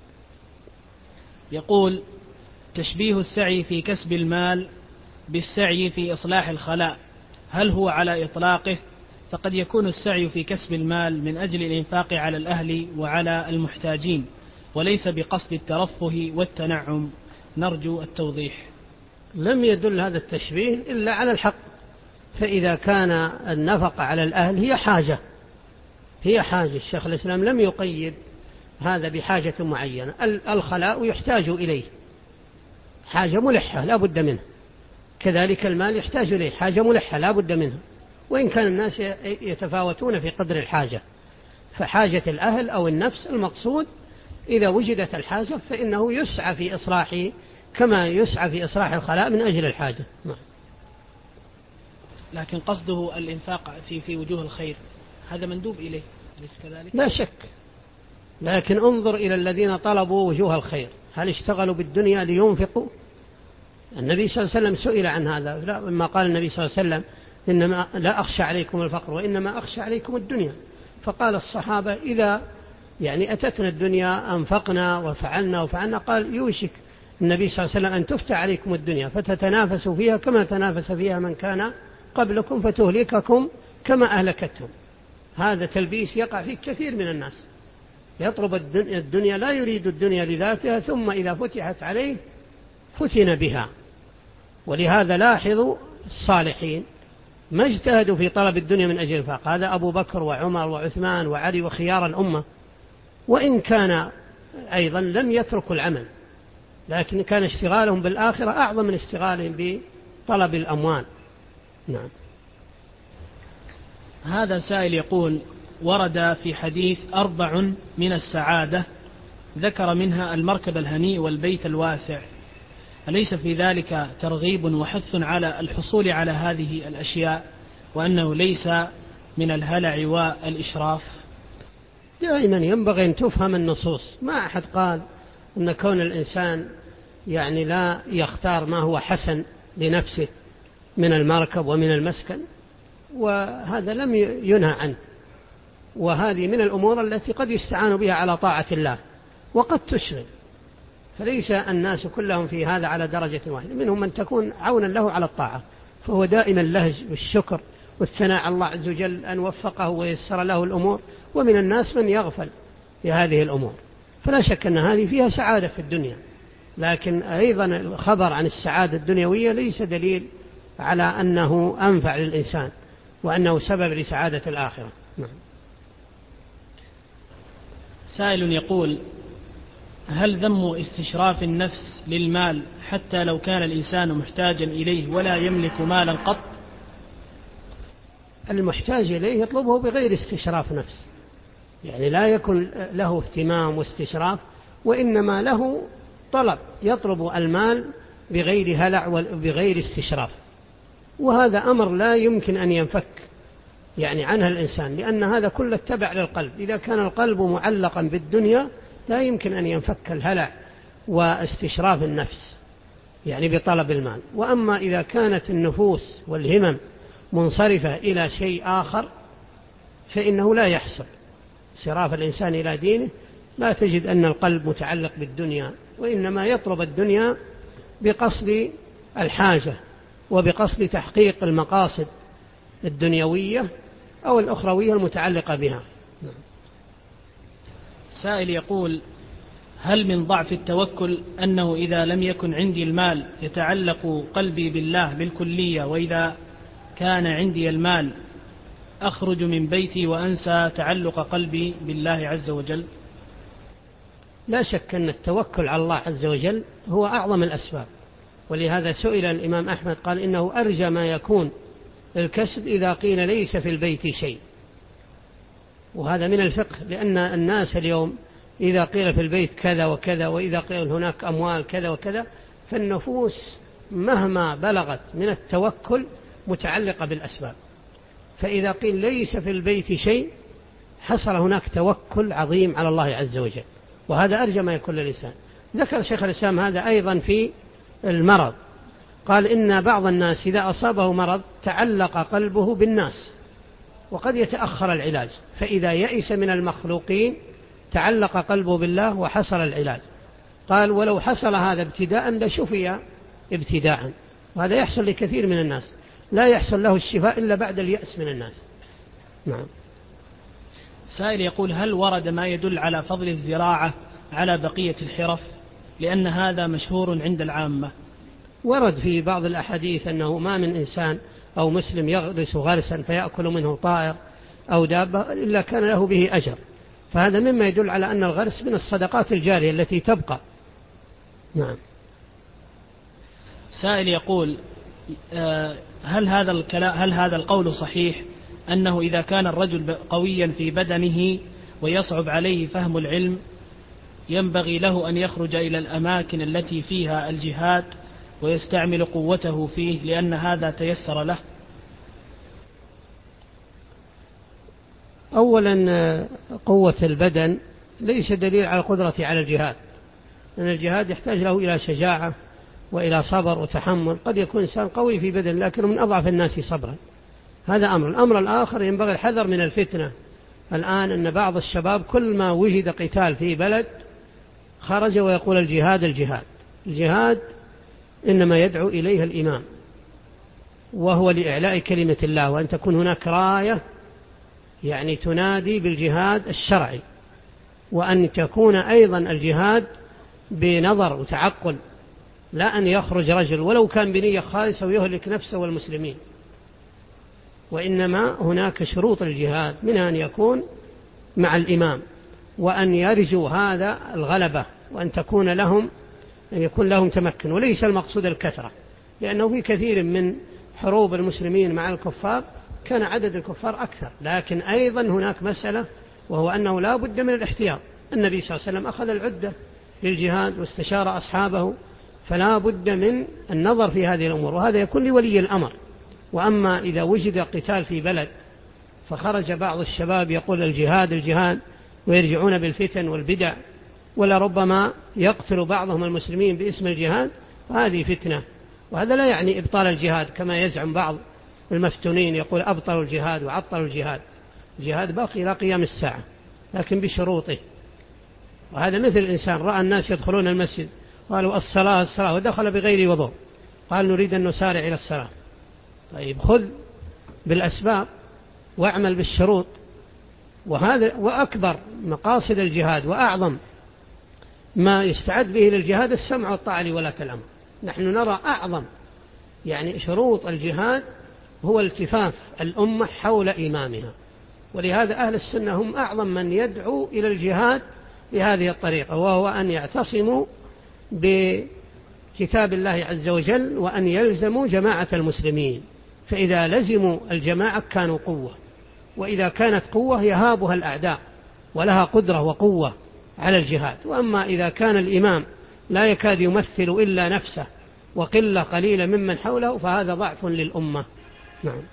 يقول: تشبيه السعي في كسب المال بالسعي في إصلاح الخلاء، هل هو على إطلاقه؟ فقد يكون السعي في كسب المال من أجل الإنفاق على الأهل وعلى المحتاجين، وليس بقصد الترفه والتنعم، نرجو التوضيح. لم يدل هذا التشبيه إلا على الحق، فإذا كان النفقة على الأهل هي حاجة، الشيخ الإسلام لم يقيد هذا بحاجة معينة. الخلاء يحتاج إليه، حاجة ملحة لا بد منها، كذلك المال يحتاج إليه، حاجة ملحة لا بد منها، وإن كان الناس يتفاوتون في قدر الحاجة، فحاجة الأهل أو النفس المقصود إذا وجدت الحاجة فإنه يسعى في إصلاحه كما يسعى في إصلاح الخلاء من أجل الحاجة. لكن قصده الإنفاق في وجوه الخير، هذا مندوب إليه، أليس كذلك؟ لا شك، لكن انظر إلى الذين طلبوا وجوه الخير، هل اشتغلوا بالدنيا لينفقوا؟ النبي صلى الله عليه وسلم سئل عن هذا لما قال النبي صلى الله عليه وسلم: إنما لا أخشى عليكم الفقر وإنما أخشى عليكم الدنيا. فقال الصحابة: إذا أتتنا الدنيا أنفقنا وفعلنا. قال: يوشك النبي صلى الله عليه وسلم أن تفتح عليكم الدنيا فتتنافسوا فيها كما تنافس فيها من كان قبلكم فتهلككم كما أهلكتهم. هذا تلبيس يقع في كثير من الناس، يطلب الدنيا لا يريد الدنيا لذاتها، ثم إذا فتحت عليه فتن بها. ولهذا لاحظوا الصالحين ما اجتهدوا في طلب الدنيا من أجل الإنفاق، هذا أبو بكر وعمر وعثمان وعلي وخيار الأمة، وإن كان أيضا لم يتركوا العمل، لكن كان اشتغالهم بالآخرة أعظم من اشتغالهم بطلب الأموال. نعم. هذا سائل يقول: ورد في حديث 4 من السعادة، ذكر منها المركب الهنيء والبيت الواسع، أليس في ذلك ترغيب وحث على الحصول على هذه الأشياء، وأنه ليس من الهلع والإشراف؟ دائما ينبغي أن تفهم النصوص، ما أحد قال أن كون الإنسان لا يختار ما هو حسن لنفسه من المركب ومن المسكن، وهذا لم ينهى عنه، وهذه من الأمور التي قد يستعان بها على طاعة الله وقد تشغل، فليس الناس كلهم في هذا على درجة واحدة، منهم من تكون عونا له على الطاعة فهو دائما اللهج والشكر والثناء على الله عز وجل أن وفقه ويسر له الأمور، ومن الناس من يغفل بهذه الأمور. فلا شك أن هذه فيها سعادة في الدنيا، لكن أيضا الخبر عن السعادة الدنيوية ليس دليل على أنه أنفع للإنسان وأنه سبب لسعادة الآخرة. نعم. سائل يقول: هل ذم استشراف النفس للمال حتى لو كان الإنسان محتاجا إليه ولا يملك مالا قط؟ المحتاج إليه يطلبه بغير استشراف نفس، يعني لا يكون له اهتمام واستشراف، وإنما له طلب، يطلب المال بغير هلع وبغير استشراف، وهذا أمر لا يمكن أن ينفك يعني عنها الإنسان، لأن هذا كله تبع للقلب. إذا كان القلب معلقا بالدنيا لا يمكن أن ينفك الهلع واستشراف النفس يعني بطلب المال. وأما إذا كانت النفوس والهمم منصرفة إلى شيء آخر فإنه لا يحصل صراف الإنسان إلى دينه، لا تجد أن القلب متعلق بالدنيا، وإنما يطلب الدنيا بقصد الحاجة وبقصد تحقيق المقاصد الدنيوية أو الأخروية المتعلقة بها. سائل يقول: هل من ضعف التوكل أنه إذا لم يكن عندي المال يتعلق قلبي بالله بالكلية، وإذا كان عندي المال أخرج من بيتي وأنسى تعلق قلبي بالله عز وجل؟ لا شك أن التوكل على الله عز وجل هو أعظم الأسباب، ولهذا سئل الإمام أحمد قال إنه أرجى ما يكون الكسب إذا قيل ليس في البيت شيء. وهذا من الفقه، لأن الناس اليوم إذا قيل في البيت كذا وكذا، وإذا قيل هناك أموال كذا وكذا، فالنفوس مهما بلغت من التوكل متعلقة بالأسباب، فإذا قيل ليس في البيت شيء حصل هناك توكل عظيم على الله عز وجل، وهذا أرجى ما يكون للإنسان. ذكر شيخ الإسلام هذا أيضا في المرض، قال إن بعض الناس إذا أصابه مرض تعلق قلبه بالناس وقد يتأخر العلاج، فإذا يئس من المخلوقين تعلق قلبه بالله وحصل العلاج. قال ولو حصل هذا ابتداء لشفي ابتداء، وهذا يحصل لكثير من الناس، لا يحصل له الشفاء إلا بعد اليأس من الناس. نعم. سائل يقول: هل ورد ما يدل على فضل الزراعة على بقية الحرف، لأن هذا مشهور عند العامة؟ ورد في بعض الأحاديث أنه ما من إنسان أو مسلم يغرس غرسا فيأكل منه طائر أو دابة إلا كان له به أجر، فهذا مما يدل على أن الغرس من الصدقات الجارية التي تبقى. نعم. سائل يقول: هل هذا القول صحيح أنه إذا كان الرجل قويا في بدنه ويصعب عليه فهم العلم ينبغي له أن يخرج إلى الأماكن التي فيها الجهاد ويستعمل قوته فيه لأن هذا تيسر له؟ أولا قوة البدن ليس دليل على القدرة على الجهاد، لأن الجهاد يحتاج له إلى شجاعة وإلى صبر وتحمل. قد يكون إنسان قوي في بدن لكنه من أضعف الناس صبرا، هذا أمر. الأمر الآخر ينبغي الحذر من الفتنة. الآن أن بعض الشباب كل ما وجد قتال في بلد خرج ويقول الجهاد الجهاد. الجهاد إنما يدعو إليها الإمام، وهو لإعلاء كلمة الله، وأن تكون هناك راية يعني تنادي بالجهاد الشرعي، وأن تكون أيضا الجهاد بنظر وتعقل، لا أن يخرج رجل ولو كان بنية خالصة ويهلك نفسه والمسلمين. وإنما هناك شروط الجهاد، منها أن يكون مع الإمام، وأن يرجو هذا الغلبة، وأن يكون لهم تمكن، وليس المقصود الكثرة، لأنه في كثير من حروب المسلمين مع الكفار كان عدد الكفار أكثر. لكن أيضا هناك مسألة، وهو أنه لا بد من الاحتياط. النبي صلى الله عليه وسلم أخذ العدة للجهاد واستشار أصحابه، فلا بد من النظر في هذه الأمور، وهذا يكون لولي الأمر. وأما إذا وجد قتال في بلد فخرج بعض الشباب يقول الجهاد الجهاد ويرجعون بالفتن والبدع، ولا ربما يقتل بعضهم المسلمين باسم الجهاد، هذه فتنة. وهذا لا يعني إبطال الجهاد كما يزعم بعض المفتونين، يقول أبطلوا الجهاد وعطلوا الجهاد. الجهاد باقي إلى قيام الساعة لكن بشروطه. وهذا مثل الإنسان رأى الناس يدخلون المسجد قالوا الصلاة الصلاة ودخل بغير وضوء، قال نريد أن نسارع إلى الصلاة. طيب خذ بالأسباب واعمل بالشروط. وهذا وأكبر مقاصد الجهاد وأعظم ما يستعد به للجهاد السمع والطاعة لولاة الأمر. نحن نرى أعظم شروط الجهاد هو التفاف الأمة حول إمامها، ولهذا أهل السنة هم أعظم من يدعو إلى الجهاد بهذه الطريقة، وهو أن يعتصموا بكتاب الله عز وجل وأن يلزموا جماعة المسلمين، فإذا لزموا الجماعة كانوا قوة، وإذا كانت قوة يهابها الأعداء ولها قدرة وقوة على الجهاد. وأما إذا كان الإمام لا يكاد يمثل إلا نفسه وقلة قليلة ممن حوله فهذا ضعف للأمة. نعم.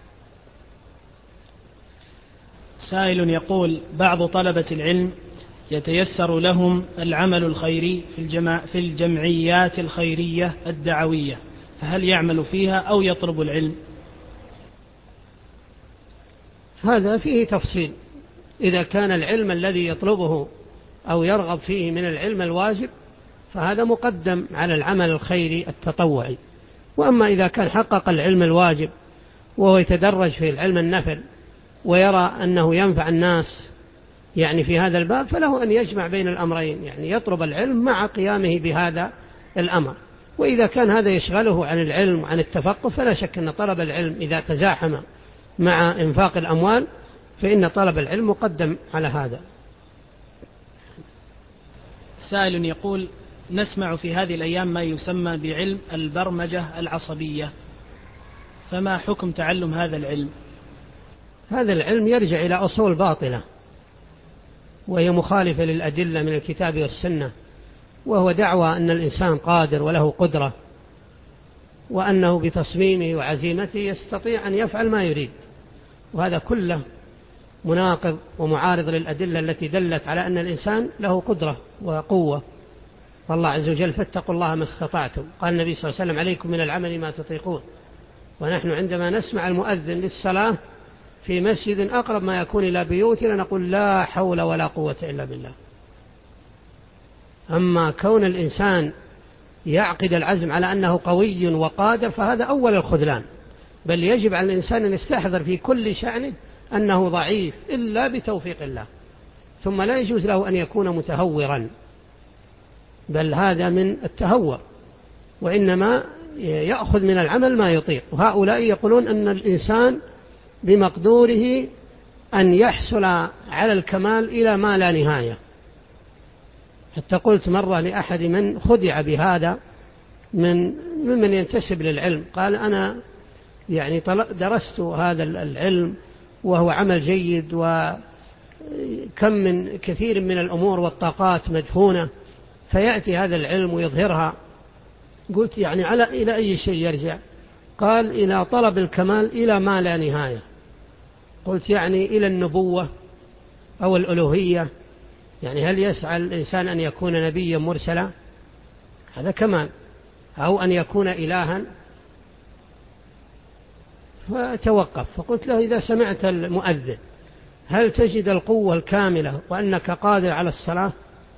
سائل يقول: بعض طلبة العلم يتيسر لهم العمل الخيري في الجمعيات الخيرية الدعوية، فهل يعمل فيها أو يطلب العلم؟ هذا فيه تفصيل. إذا كان العلم الذي يطلبه أو يرغب فيه من العلم الواجب فهذا مقدم على العمل الخيري التطوعي. وأما إذا كان حقق العلم الواجب وهو يتدرج في العلم النفل ويرى أنه ينفع الناس يعني في هذا الباب، فله أن يجمع بين الأمرين، يعني يطلب العلم مع قيامه بهذا الأمر. وإذا كان هذا يشغله عن العلم وعن التفقه فلا شك أن طلب العلم إذا تزاحم مع إنفاق الأموال فإن طلب العلم مقدم على هذا. سائل يقول: نسمع في هذه الأيام ما يسمى بعلم البرمجة العصبية، فما حكم تعلم هذا العلم؟ هذا العلم يرجع إلى أصول باطلة وهي مخالفة للأدلة من الكتاب والسنة، وهو دعوى أن الإنسان قادر وله قدرة وأنه بتصميمه وعزيمته يستطيع أن يفعل ما يريد، وهذا كله مناقض ومعارض للأدلة التي دلت على أن الإنسان له قدرة وقوة. والله عز وجل: فاتقوا الله ما استطعتم. قال النبي صلى الله عليه وسلم: عليكم من العمل ما تطيقون. ونحن عندما نسمع المؤذن للصلاة في مسجد أقرب ما يكون إلى بيوتنا نقول: لا حول ولا قوة إلا بالله. أما كون الإنسان يعقد العزم على أنه قوي وقادر فهذا أول الخذلان، بل يجب على الإنسان أن يستحضر في كل شأنه أنه ضعيف إلا بتوفيق الله، ثم لا يجوز له أن يكون متهورا، بل هذا من التهور، وإنما يأخذ من العمل ما يطيق. وهؤلاء يقولون أن الإنسان بمقدوره أن يحصل على الكمال إلى ما لا نهاية. حتى قلت مرة لأحد من خدع بهذا ممن ينتسب للعلم، قال: أنا يعني درست هذا العلم وهو عمل جيد وكم من كثير من الأمور والطاقات مدفونة، فيأتي هذا العلم ويظهرها. قلت: يعني إلى أي شيء يرجع؟ قال: إلى طلب الكمال إلى ما لا نهاية. قلت: يعني إلى النبوة أو الألوهية؟ يعني هل يسعى الإنسان أن يكون نبيا مرسلا؟ هذا كمال. أو أن يكون إلها؟ فتوقف. فقلت له: إذا سمعت المؤذن هل تجد القوة الكاملة وأنك قادر على الصلاة؟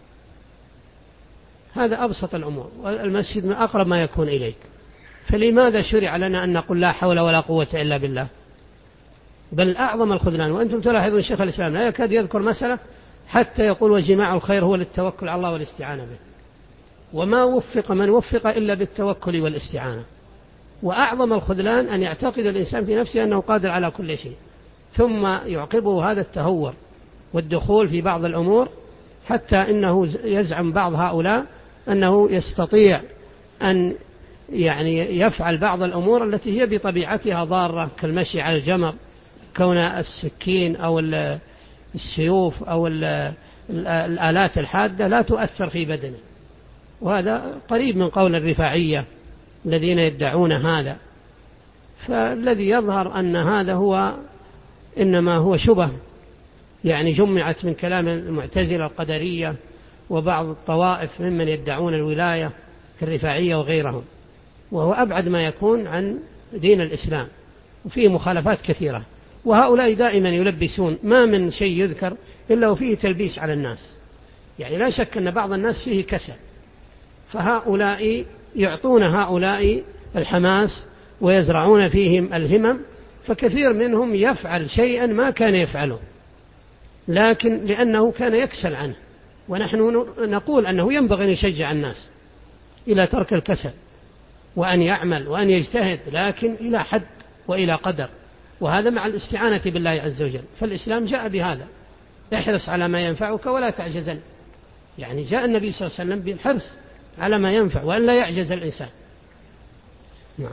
هذا أبسط الأمور، والمسجد من أقرب ما يكون إليك، فلماذا شرع لنا أن نقول لا حول ولا قوة إلا بالله؟ بل أعظم الخذلان. وأنتم تلاحظون شيخ الإسلام لا يكاد يذكر مسألة حتى يقول: وجماع الخير هو للتوكل على الله والاستعانة به، وما وفق من وفق إلا بالتوكل والاستعانة. وأعظم الخذلان أن يعتقد الإنسان في نفسه أنه قادر على كل شيء، ثم يعقبه هذا التهور والدخول في بعض الأمور، حتى إنه يزعم بعض هؤلاء أنه يستطيع أن يعني يفعل بعض الأمور التي هي بطبيعتها ضارة، كالمشي على الجمر، كون السكين أو السيوف أو الآلات الحادة لا تؤثر في بدنه. وهذا قريب من قول الرفاعية الذين يدعون هذا. فالذي يظهر أن هذا هو إنما هو شبه يعني جمعت من كلام المعتزلة القدرية وبعض الطوائف ممن يدعون الولاية كالرفاعية وغيرهم، وهو أبعد ما يكون عن دين الإسلام، وفيه مخالفات كثيرة. وهؤلاء دائما يلبسون، ما من شيء يذكر إلا وفيه تلبيس على الناس. يعني لا شك أن بعض الناس فيه كسل، فهؤلاء يعطون هؤلاء الحماس ويزرعون فيهم الهمم، فكثير منهم يفعل شيئا ما كان يفعله، لكن لأنه كان يكسل عنه ونحن نقول أنه ينبغي أن يشجع الناس إلى ترك الكسل وأن يعمل وأن يجتهد، لكن إلى حد وإلى قدر، وهذا مع الاستعانة بالله عز وجل. فالإسلام جاء بهذا: احرص على ما ينفعك ولا تعجزن. يعني جاء النبي صلى الله عليه وسلم بالحرص على ما ينفع وأن لا يعجز الإنسان. نعم.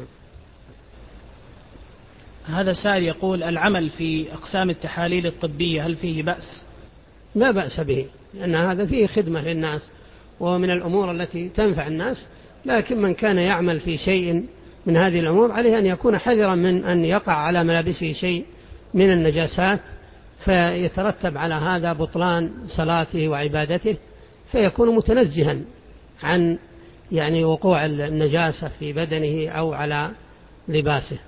هذا سائل يقول: العمل في أقسام التحاليل الطبية هل فيه بأس؟ لا بأس به، لأن هذا فيه خدمة للناس ومن الأمور التي تنفع الناس، لكن من كان يعمل في شيء من هذه الأمور عليه أن يكون حذرا من أن يقع على ملابسه شيء من النجاسات فيترتب على هذا بطلان صلاته وعبادته، فيكون متنزها عن يعني وقوع النجاسة في بدنه أو على لباسه.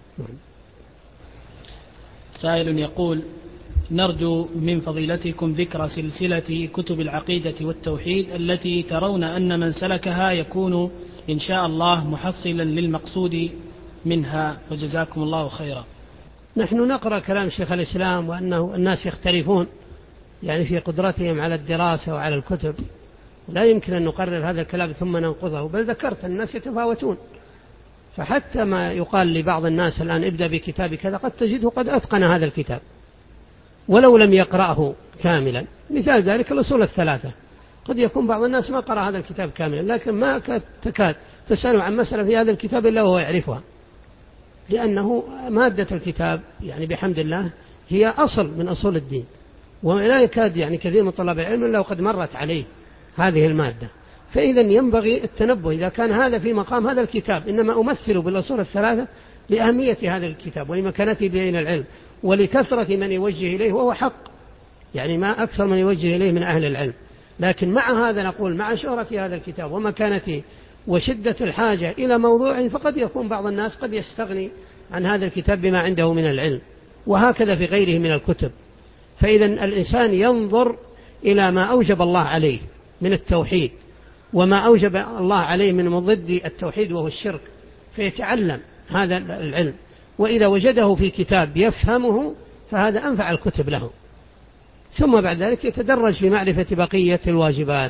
سائل يقول: نرجو من فضيلتكم ذكر سلسلة كتب العقيدة والتوحيد التي ترون أن من سلكها يكون إن شاء الله محصلا للمقصود منها، وجزاكم الله خيرا. نحن نقرأ كلام شيخ الإسلام وأنه الناس يختلفون يعني في قدرتهم على الدراسة وعلى الكتب، لا يمكن أن نقرر هذا الكلام ثم ننقضه، بل ذكرت الناس يتفاوتون، فحتى ما يقال لبعض الناس الآن ابدأ بكتاب كذا قد تجده قد أتقن هذا الكتاب ولو لم يقرأه كاملا. مثال ذلك الأصول الثلاثة، قد يكون بعض الناس ما قرأ هذا الكتاب كاملا، لكن ما تكاد تسأله عن مسألة في هذا الكتاب إلا وهو يعرفها، لأنه مادة الكتاب يعني بحمد الله هي أصل من أصول الدين، ولا يكاد يعني كثير من طلاب العلم إلا وقد مرت عليه هذه المادة. فإذا ينبغي التنبه إذا كان هذا في مقام هذا الكتاب، إنما أمثل بالأصول الثلاثة لأهمية هذا الكتاب ولمكانته بين العلم ولكثرة من يوجه إليه، وهو حق يعني ما أكثر من يوجه إليه من أهل العلم. لكن مع هذا نقول مع شهرة هذا الكتاب ومكانته وشدة الحاجة إلى موضوعه، فقد يكون بعض الناس قد يستغني عن هذا الكتاب بما عنده من العلم، وهكذا في غيره من الكتب. فإذا الإنسان ينظر إلى ما أوجب الله عليه من التوحيد وما أوجب الله عليه من مضد التوحيد وهو الشرك، فيتعلم هذا العلم، وإذا وجده في كتاب يفهمه فهذا أنفع الكتب له، ثم بعد ذلك يتدرج في معرفة بقية الواجبات.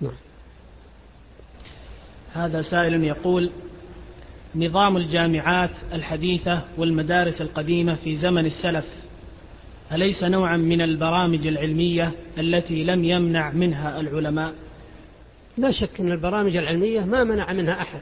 هذا سائل يقول: نظام الجامعات الحديثة والمدارس القديمة في زمن السلف أليس نوعا من البرامج العلمية التي لم يمنع منها العلماء؟ لا شك أن البرامج العلمية ما منع منها أحد،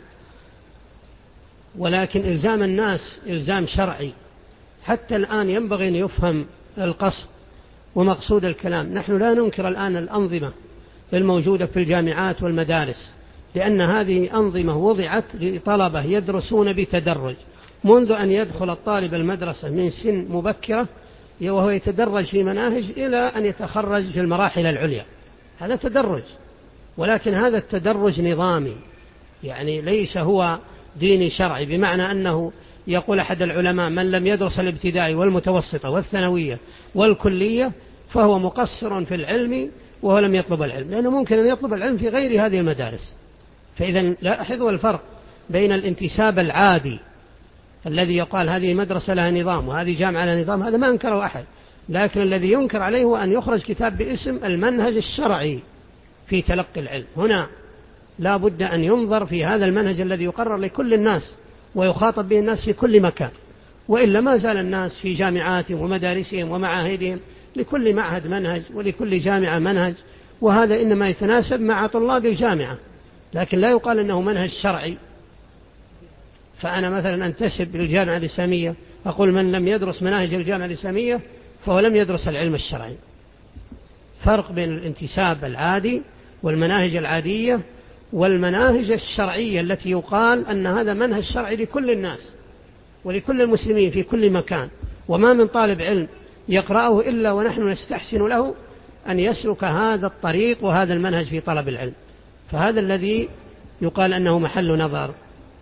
ولكن إلزام الناس إلزام شرعي. حتى الآن ينبغي أن يفهم القصد ومقصود الكلام. نحن لا ننكر الآن الأنظمة الموجودة في الجامعات والمدارس، لأن هذه أنظمة وضعت لطلبة يدرسون بتدرج منذ أن يدخل الطالب المدرسة من سن مبكرة وهو يتدرج في مناهج إلى أن يتخرج في المراحل العليا، هذا تدرج. ولكن هذا التدرج نظامي، يعني ليس هو ديني شرعي، بمعنى أنه يقول أحد العلماء: من لم يدرس الابتدائي والمتوسطة والثانوية والكلية فهو مقصر في العلم وهو لم يطلب العلم، لأنه ممكن أن يطلب العلم في غير هذه المدارس. فإذا لاحظوا الفرق بين الانتساب العادي الذي يقال هذه مدرسة لها نظام وهذه جامعة لها نظام، هذا ما أنكره أحد، لكن الذي ينكر عليه هو أن يخرج كتاب باسم المنهج الشرعي في تلقي العلم. هنا لا بد أن ينظر في هذا المنهج الذي يقرر لكل الناس ويخاطب به الناس في كل مكان، وإلا ما زال الناس في جامعاتهم ومدارسهم ومعاهدهم لكل معهد منهج ولكل جامعة منهج، وهذا إنما يتناسب مع طلاب الجامعة، لكن لا يقال أنه منهج شرعي. فأنا مثلا أنتسب للجامعة الإسلامية أقول من لم يدرس مناهج الجامعة الإسلامية فهو لم يدرس العلم الشرعي. فرق بين الانتساب العادي والمناهج العادية والمناهج الشرعية التي يقال أن هذا منهج شرعي لكل الناس ولكل المسلمين في كل مكان، وما من طالب علم يقرأه إلا ونحن نستحسن له أن يسلك هذا الطريق وهذا المنهج في طلب العلم. فهذا الذي يقال أنه محل نظر.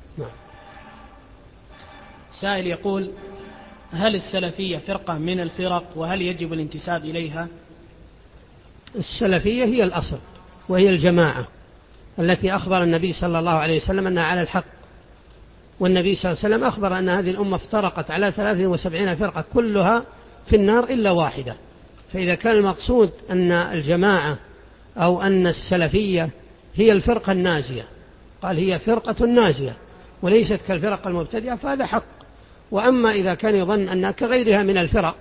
سائل يقول: هل السلفية فرقة من الفرق وهل يجب الانتساب إليها؟ السلفية هي الأصل وهي الجماعة التي أخبر النبي صلى الله عليه وسلم أنها على الحق، والنبي صلى الله عليه وسلم أخبر أن هذه الأمة افترقت على 73 فرقة كلها في النار إلا واحدة. فإذا كان المقصود أن الجماعة أو أن السلفية هي الفرقة الناجية، قال هي فرقة ناجية وليست كالفرق المبتدعة، فهذا حق. وأما إذا كان يظن أنها كغيرها من الفرق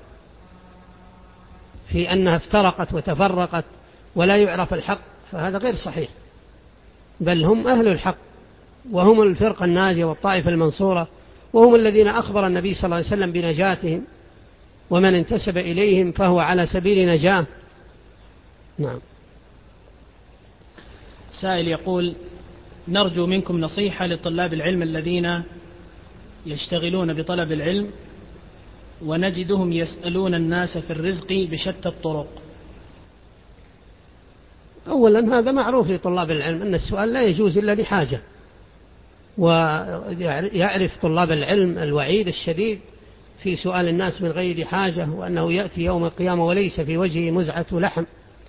في أنها افترقت وتفرقت ولا يعرف الحق، فهذا غير صحيح، بل هم أهل الحق وهم الفرقة الناجية والطائفة المنصورة، وهم الذين أخبر النبي صلى الله عليه وسلم بنجاتهم، ومن انتسب إليهم فهو على سبيل نجاة. نعم. سائل يقول: نرجو منكم نصيحة لطلاب العلم الذين يشتغلون بطلب العلم ونجدهم يسألون الناس في الرزق بشتى الطرق. أولا هذا معروف لطلاب العلم أن السؤال لا يجوز إلا لحاجة، ويعرف طلاب العلم الوعيد الشديد في سؤال الناس من غير حاجة، وأنه يأتي يوم القيامة وليس في وجهه مزعة لحم،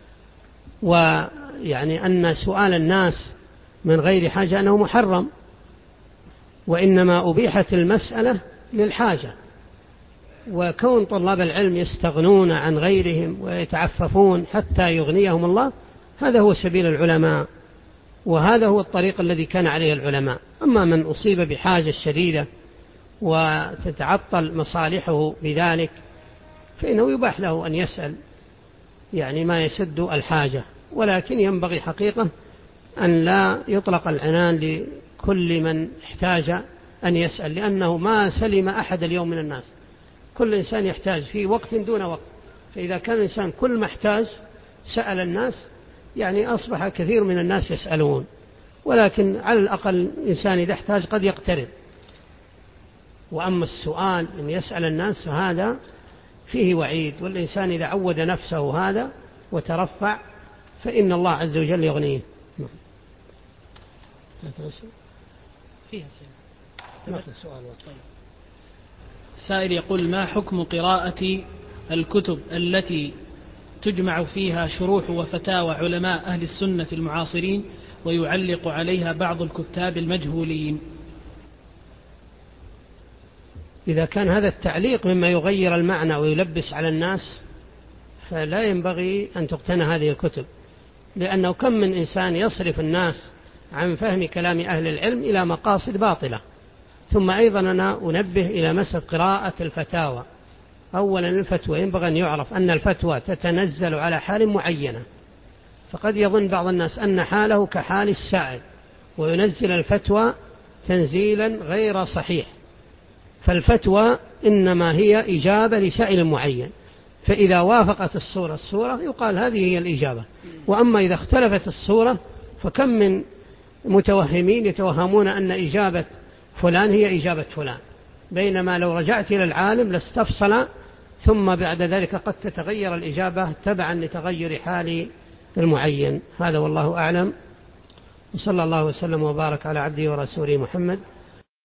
ويعني أن سؤال الناس من غير حاجة أنه محرم، وإنما أبيحت المسألة للحاجة. وكون طلاب العلم يستغنون عن غيرهم ويتعففون حتى يغنيهم الله، هذا هو سبيل العلماء، وهذا هو الطريق الذي كان عليه العلماء. أما من أصيب بحاجة شديدة وتتعطل مصالحه بذلك، فإنه يباح له أن يسأل يعني ما يسد الحاجة، ولكن ينبغي حقيقة أن لا يطلق العنان لكل من احتاج أن يسأل، لأنه ما سلم أحد اليوم من الناس، كل إنسان يحتاج في وقت دون وقت. فإذا كان الإنسان كل ما احتاج سأل الناس، يعني أصبح كثير من الناس يسألون، ولكن على الأقل الإنسان إذا احتاج قد يقترب. وأما السؤال أن يسأل الناس هذا فيه وعيد، والإنسان إذا عود نفسه هذا وترفع فإن الله عز وجل يغنيه. سائل يقول: ما حكم قراءة الكتب التي تجمع فيها شروح وفتاوى علماء أهل السنة المعاصرين ويعلق عليها بعض الكتاب المجهولين؟ إذا كان هذا التعليق مما يغير المعنى ويلبس على الناس فلا ينبغي أن تقتنى هذه الكتب، لأنه كم من إنسان يصرف الناس عن فهم كلام أهل العلم إلى مقاصد باطلة. ثم أيضا أنا أنبه إلى مسألة قراءة الفتاوى. أولا الفتوى ينبغي أن يعرف أن الفتوى تتنزل على حال معينة، فقد يظن بعض الناس أن حاله كحال السائل وينزل الفتوى تنزيلا غير صحيح. فالفتوى إنما هي إجابة لسائل معين، فإذا وافقت الصورة يقال هذه هي الإجابة. وأما إذا اختلفت الصورة فكم من متوهمين يتوهمون أن إجابة فلان هي إجابة فلان، بينما لو رجعت إلى العالم لاستفصل، ثم بعد ذلك قد تتغير الإجابة تبعا لتغير حال المعين. هذا والله أعلم، وصلى الله وسلم وبارك على عبده ورسوله محمد